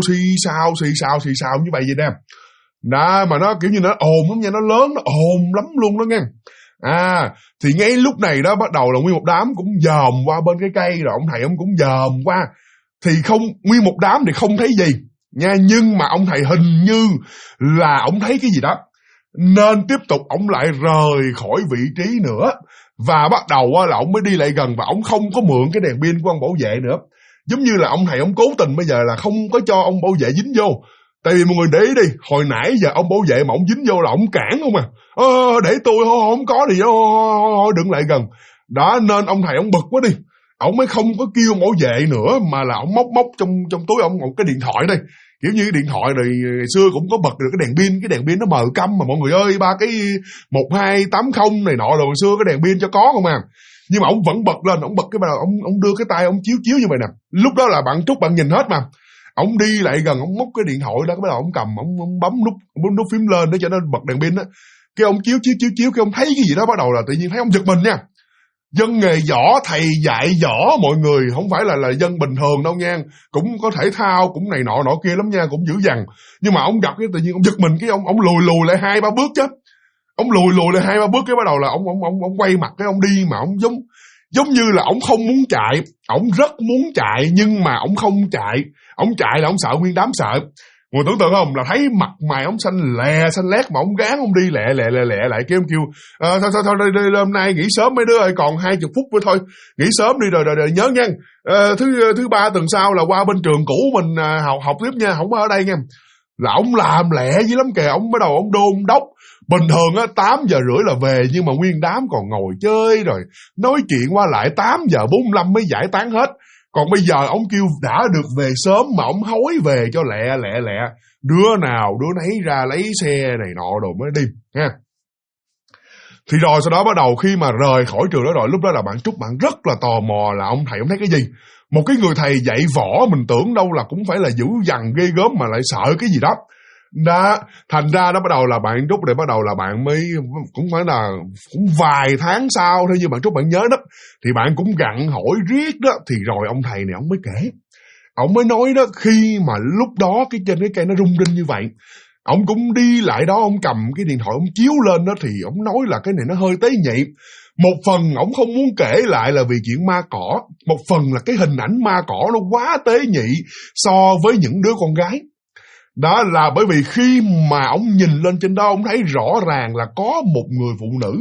như vậy nè. Đó, mà nó kiểu như nó ồn lắm nha, nó lớn, nó ồn lắm luôn đó nghe. Thì ngay lúc này đó bắt đầu là nguyên một đám cũng dòm qua bên cái cây, rồi ông thầy ông cũng dòm qua. Thì nguyên một đám thì không thấy gì nha, nhưng mà ông thầy hình như là ông thấy cái gì đó, nên tiếp tục ông lại rời khỏi vị trí nữa. Và bắt đầu là ông mới đi lại gần, và ông không có mượn cái đèn pin của ông bảo vệ nữa. Giống như là ông thầy ông cố tình bây giờ là không có cho ông bảo vệ dính vô. Tại vì mọi người để ý đi, hồi nãy giờ ông bảo vệ mà ông dính vô là ông cản không à. Để tôi không có thì đừng lại gần. Đó, nên ông thầy ông bực quá đi, ông mới không có kêu ông bảo vệ nữa, mà là ông móc trong túi ông một cái điện thoại đây. Kiểu như điện thoại rồi xưa cũng có bật được cái đèn pin nó mờ câm mà mọi người ơi, 3 cái 1280 này nọ rồi, xưa cái đèn pin cho có không à. Nhưng mà ông vẫn bật lên, ông bật cái bắt ông đưa cái tay ông chiếu như vậy nè. Lúc đó là bạn Trúc bạn nhìn hết mà. Ông đi lại gần, ông móc cái điện thoại đó, cái bắt đầu ông cầm, ông bấm nút phím lên để cho nó bật đèn pin á. Cái ông chiếu cái ông thấy cái gì đó, bắt đầu là tự nhiên thấy ông giật mình nha. Dân nghề võ, thầy dạy võ mọi người, không phải là dân bình thường đâu nha, cũng có thể thao, cũng này nọ kia lắm nha, cũng dữ dằn. Nhưng mà ông gặp cái tự nhiên ông giật mình, cái ông lùi lại 2-3 bước chứ. Ông lùi lại 2-3 bước, cái bắt đầu là ông quay mặt, cái ông đi mà ông Giống như là ổng không muốn chạy, ổng rất muốn chạy nhưng mà ổng không chạy. Ổng chạy là ổng sợ nguyên đám sợ. Người tưởng tượng không, là thấy mặt mày ổng xanh lét mà ổng gán ổng đi lẹ lại kêu thôi đây, hôm nay nghỉ sớm mấy đứa ơi, còn 20 phút nữa thôi, nghỉ sớm đi rồi nhớ nha. Thứ ba tuần sau là qua bên trường cũ mình học tiếp nha, không ở đây nha. Là ổng làm lẹ dữ lắm kìa, ổng bắt đầu ổng đôn đốc. Bình thường á 8:30 là về, nhưng mà nguyên đám còn ngồi chơi rồi nói chuyện qua lại 8:45 mới giải tán hết. Còn bây giờ ông kêu đã được về sớm mà ông hối về cho lẹ. Đứa nào đứa nấy ra lấy xe này nọ rồi mới đi ha. Thì rồi sau đó bắt đầu khi mà rời khỏi trường đó rồi, lúc đó là bạn Trúc bạn rất là tò mò là ông thầy ông thấy cái gì. Một cái người thầy dạy võ mình tưởng đâu là cũng phải là dữ dằn ghê gớm mà lại sợ cái gì đó. Đó, thành ra đó bắt đầu là bạn Trúc để bắt đầu là bạn mới cũng phải là cũng vài tháng sau thôi, như bạn Trúc bạn nhớ đó, thì bạn cũng gặn hỏi riết đó, thì rồi ông thầy này ông mới kể, ông mới nói đó, khi mà lúc đó cái trên cái cây nó rung rinh như vậy, ông cũng đi lại đó, ông cầm cái điện thoại ông chiếu lên đó, thì ông nói là cái này nó hơi tế nhị. Một phần ông không muốn kể lại là vì chuyện ma cỏ, một phần là cái hình ảnh ma cỏ nó quá tế nhị so với những đứa con gái. Đó là bởi vì khi mà ông nhìn lên trên đó, ông thấy rõ ràng là có một người phụ nữ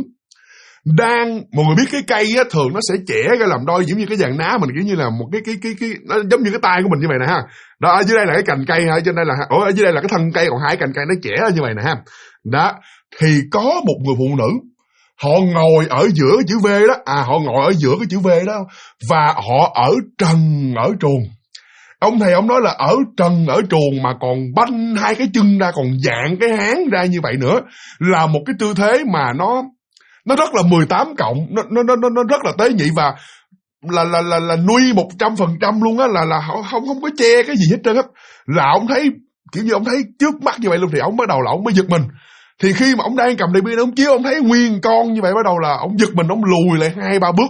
đang, mọi người biết cái cây á, thường nó sẽ chẻ ra làm đôi, giống như cái dàn ná mình, kiểu như là một cái nó giống như cái tay của mình như vậy nè ha. Đó, ở dưới đây là cái cành cây ha, trên đây là ở dưới đây là cái thân cây, còn hai cành cây nó chẻ ra như vậy nè ha. Đó, thì có một người phụ nữ, họ ngồi ở giữa chữ V đó, họ ngồi ở giữa cái chữ V đó, và họ ở trần ở truồng. Ông thầy ông nói là ở trần ở truồng mà còn banh hai cái chân ra, còn dạng cái háng ra như vậy nữa, là một cái tư thế mà nó rất là 18 cộng, nó rất là tế nhị, và là nuôi 100% luôn á, là không có che cái gì hết trơn á. Là ông thấy kiểu như ông thấy trước mắt như vậy luôn, thì ông bắt đầu là ông mới giật mình. Thì khi mà ông đang cầm đèn pin ông chiếu, ông thấy nguyên con như vậy, bắt đầu là ông giật mình, ông lùi lại 2-3 bước.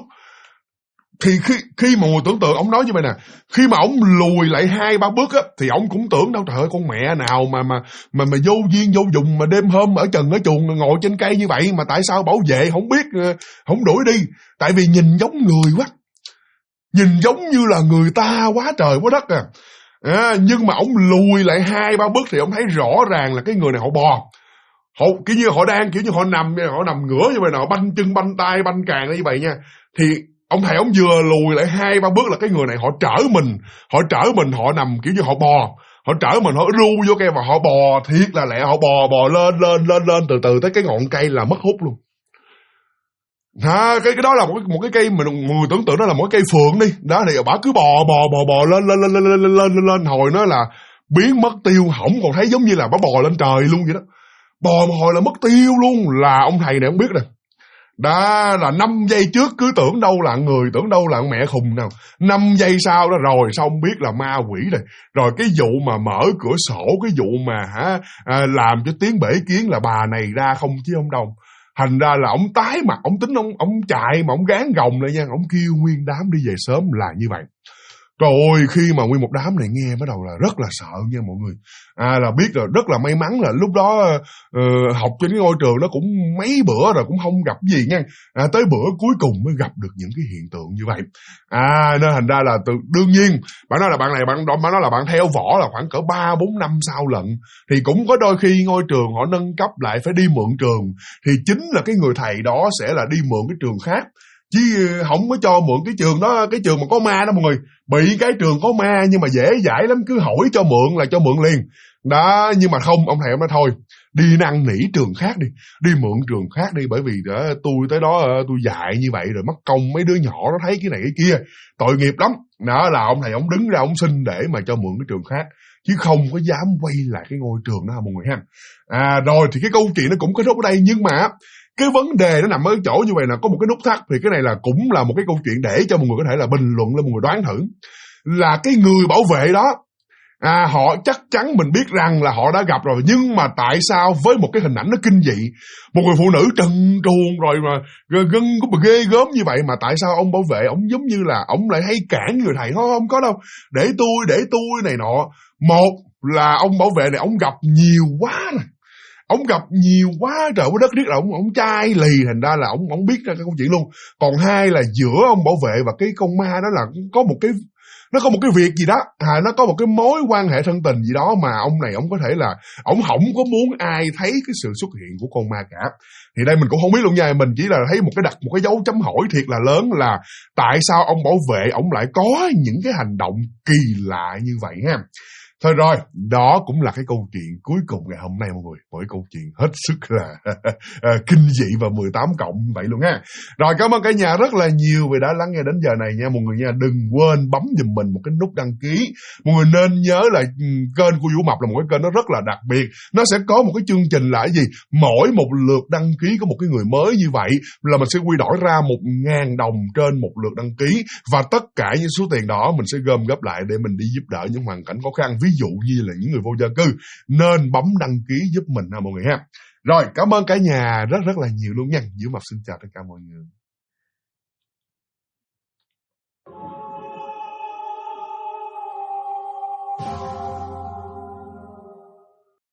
Thì khi mà người tưởng tượng, ông nói như vậy nè, khi mà ông lùi lại 2-3 bước á, thì ông cũng tưởng đâu, trời ơi, con mẹ nào mà vô duyên vô dụng mà đêm hôm ở trần ở chuồng ngồi trên cây như vậy, mà tại sao bảo vệ không biết, không đuổi đi. Tại vì nhìn giống người quá, nhìn giống như là người ta quá trời quá đất nhưng mà ông lùi lại 2-3 bước thì ông thấy rõ ràng là cái người này họ bò. Họ kiểu như họ đang kiểu như họ nằm ngửa như vậy nào, banh chân banh tay banh càng như vậy nha. Thì ông thầy ông vừa lùi lại 2-3 bước là cái người này họ trở mình, họ nằm kiểu như họ bò, họ trở mình, họ ru vô cây và họ bò thiệt là lẹ, họ bò lên từ từ tới cái ngọn cây là mất hút luôn. Cái đó là một cái cây mà người tưởng tượng đó là một cái cây phượng đi, đó thì bà cứ bò lên, hồi nó là biến mất tiêu, không còn thấy, giống như là bà bò lên trời luôn vậy đó. Bò một hồi là mất tiêu luôn, là ông thầy này không biết rồi. Đó là 5 giây trước cứ tưởng đâu là người, tưởng đâu là mẹ khùng nào. 5 giây sau đó rồi sao không biết là ma quỷ rồi. Rồi cái vụ mà mở cửa sổ, cái vụ mà làm cho tiếng bể kiến là bà này ra không chứ không đâu. Thành ra là ông tái mặt, ông tính ông chạy mà ông gán gồng lại nha, ông kêu nguyên đám đi về sớm là như vậy. Rồi khi mà nguyên một đám này nghe bắt đầu là rất là sợ nha mọi người. Là biết rồi, rất là may mắn là lúc đó học trên cái ngôi trường đó cũng mấy bữa rồi cũng không gặp gì nha. Tới bữa cuối cùng mới gặp được những cái hiện tượng như vậy. Nên thành ra là đương nhiên bạn nói là bạn nói là bạn theo võ là khoảng cỡ 3-4 năm sau lận, thì cũng có đôi khi ngôi trường họ nâng cấp lại phải đi mượn trường, thì chính là cái người thầy đó sẽ là đi mượn cái trường khác, chứ không có cho mượn cái trường đó, cái trường mà có ma đó mọi người. Bị cái trường có ma nhưng mà dễ dãi lắm, cứ hỏi cho mượn là cho mượn liền. Đó, nhưng mà không, ông thầy ông nói thôi, đi năn nỉ trường khác đi mượn trường khác đi, bởi vì tôi tới đó tôi dạy như vậy rồi mất công mấy đứa nhỏ nó thấy cái này cái kia, tội nghiệp lắm. Đó là ông thầy ông đứng ra ông xin để mà cho mượn cái trường khác, chứ không có dám quay lại cái ngôi trường đó mọi người ha. Rồi thì cái câu chuyện nó cũng kết thúc ở đây, nhưng mà cái vấn đề nó nằm ở chỗ như vậy là có một cái nút thắt, thì cái này là cũng là một cái câu chuyện để cho mọi người có thể là bình luận lên, mọi người đoán thử là cái người bảo vệ đó họ chắc chắn mình biết rằng là họ đã gặp rồi, nhưng mà tại sao với một cái hình ảnh nó kinh dị, một người phụ nữ trần truồng rồi mà gân cũng ghê gớm như vậy, mà tại sao ông bảo vệ ông giống như là ông lại hay cản người thầy? Thôi không có đâu, để tôi này nọ. Một là ông bảo vệ này ông gặp nhiều quá rồi, Ông gặp nhiều quá trời quá đất riết là ông chai lì, thành ra là ông biết ra cái câu chuyện luôn. Còn hai là giữa ông bảo vệ và cái con ma đó là có một cái việc gì đó, nó có một cái mối quan hệ thân tình gì đó mà ông này ông có thể là ông không có muốn ai thấy cái sự xuất hiện của con ma cả. Thì đây mình cũng không biết luôn nha, mình chỉ là thấy một cái dấu chấm hỏi thiệt là lớn là tại sao ông bảo vệ ông lại có những cái hành động kỳ lạ như vậy ha. Thôi rồi, đó cũng là cái câu chuyện cuối cùng ngày hôm nay mọi người. Một cái câu chuyện hết sức là kinh dị và 18 cộng vậy luôn ha. Rồi, cảm ơn cả nhà rất là nhiều vì đã lắng nghe đến giờ này nha mọi người nha. Đừng quên bấm giùm mình một cái nút đăng ký. Mọi người nên nhớ là kênh của Vũ Mập là một cái kênh nó rất là đặc biệt. Nó sẽ có một cái chương trình là cái gì? Mỗi một lượt đăng ký của một cái người mới như vậy là mình sẽ quy đổi ra 1.000 đồng trên một lượt đăng ký. Và tất cả những số tiền đó mình sẽ gom góp lại để mình đi giúp đỡ những hoàn cảnh khó khăn. Ví dụ như là những người vô gia cư, nên bấm đăng ký giúp mình ha mọi người ha. Rồi, cảm ơn cả nhà rất là nhiều luôn nha. Vũ Mập xin chào tất cả mọi người.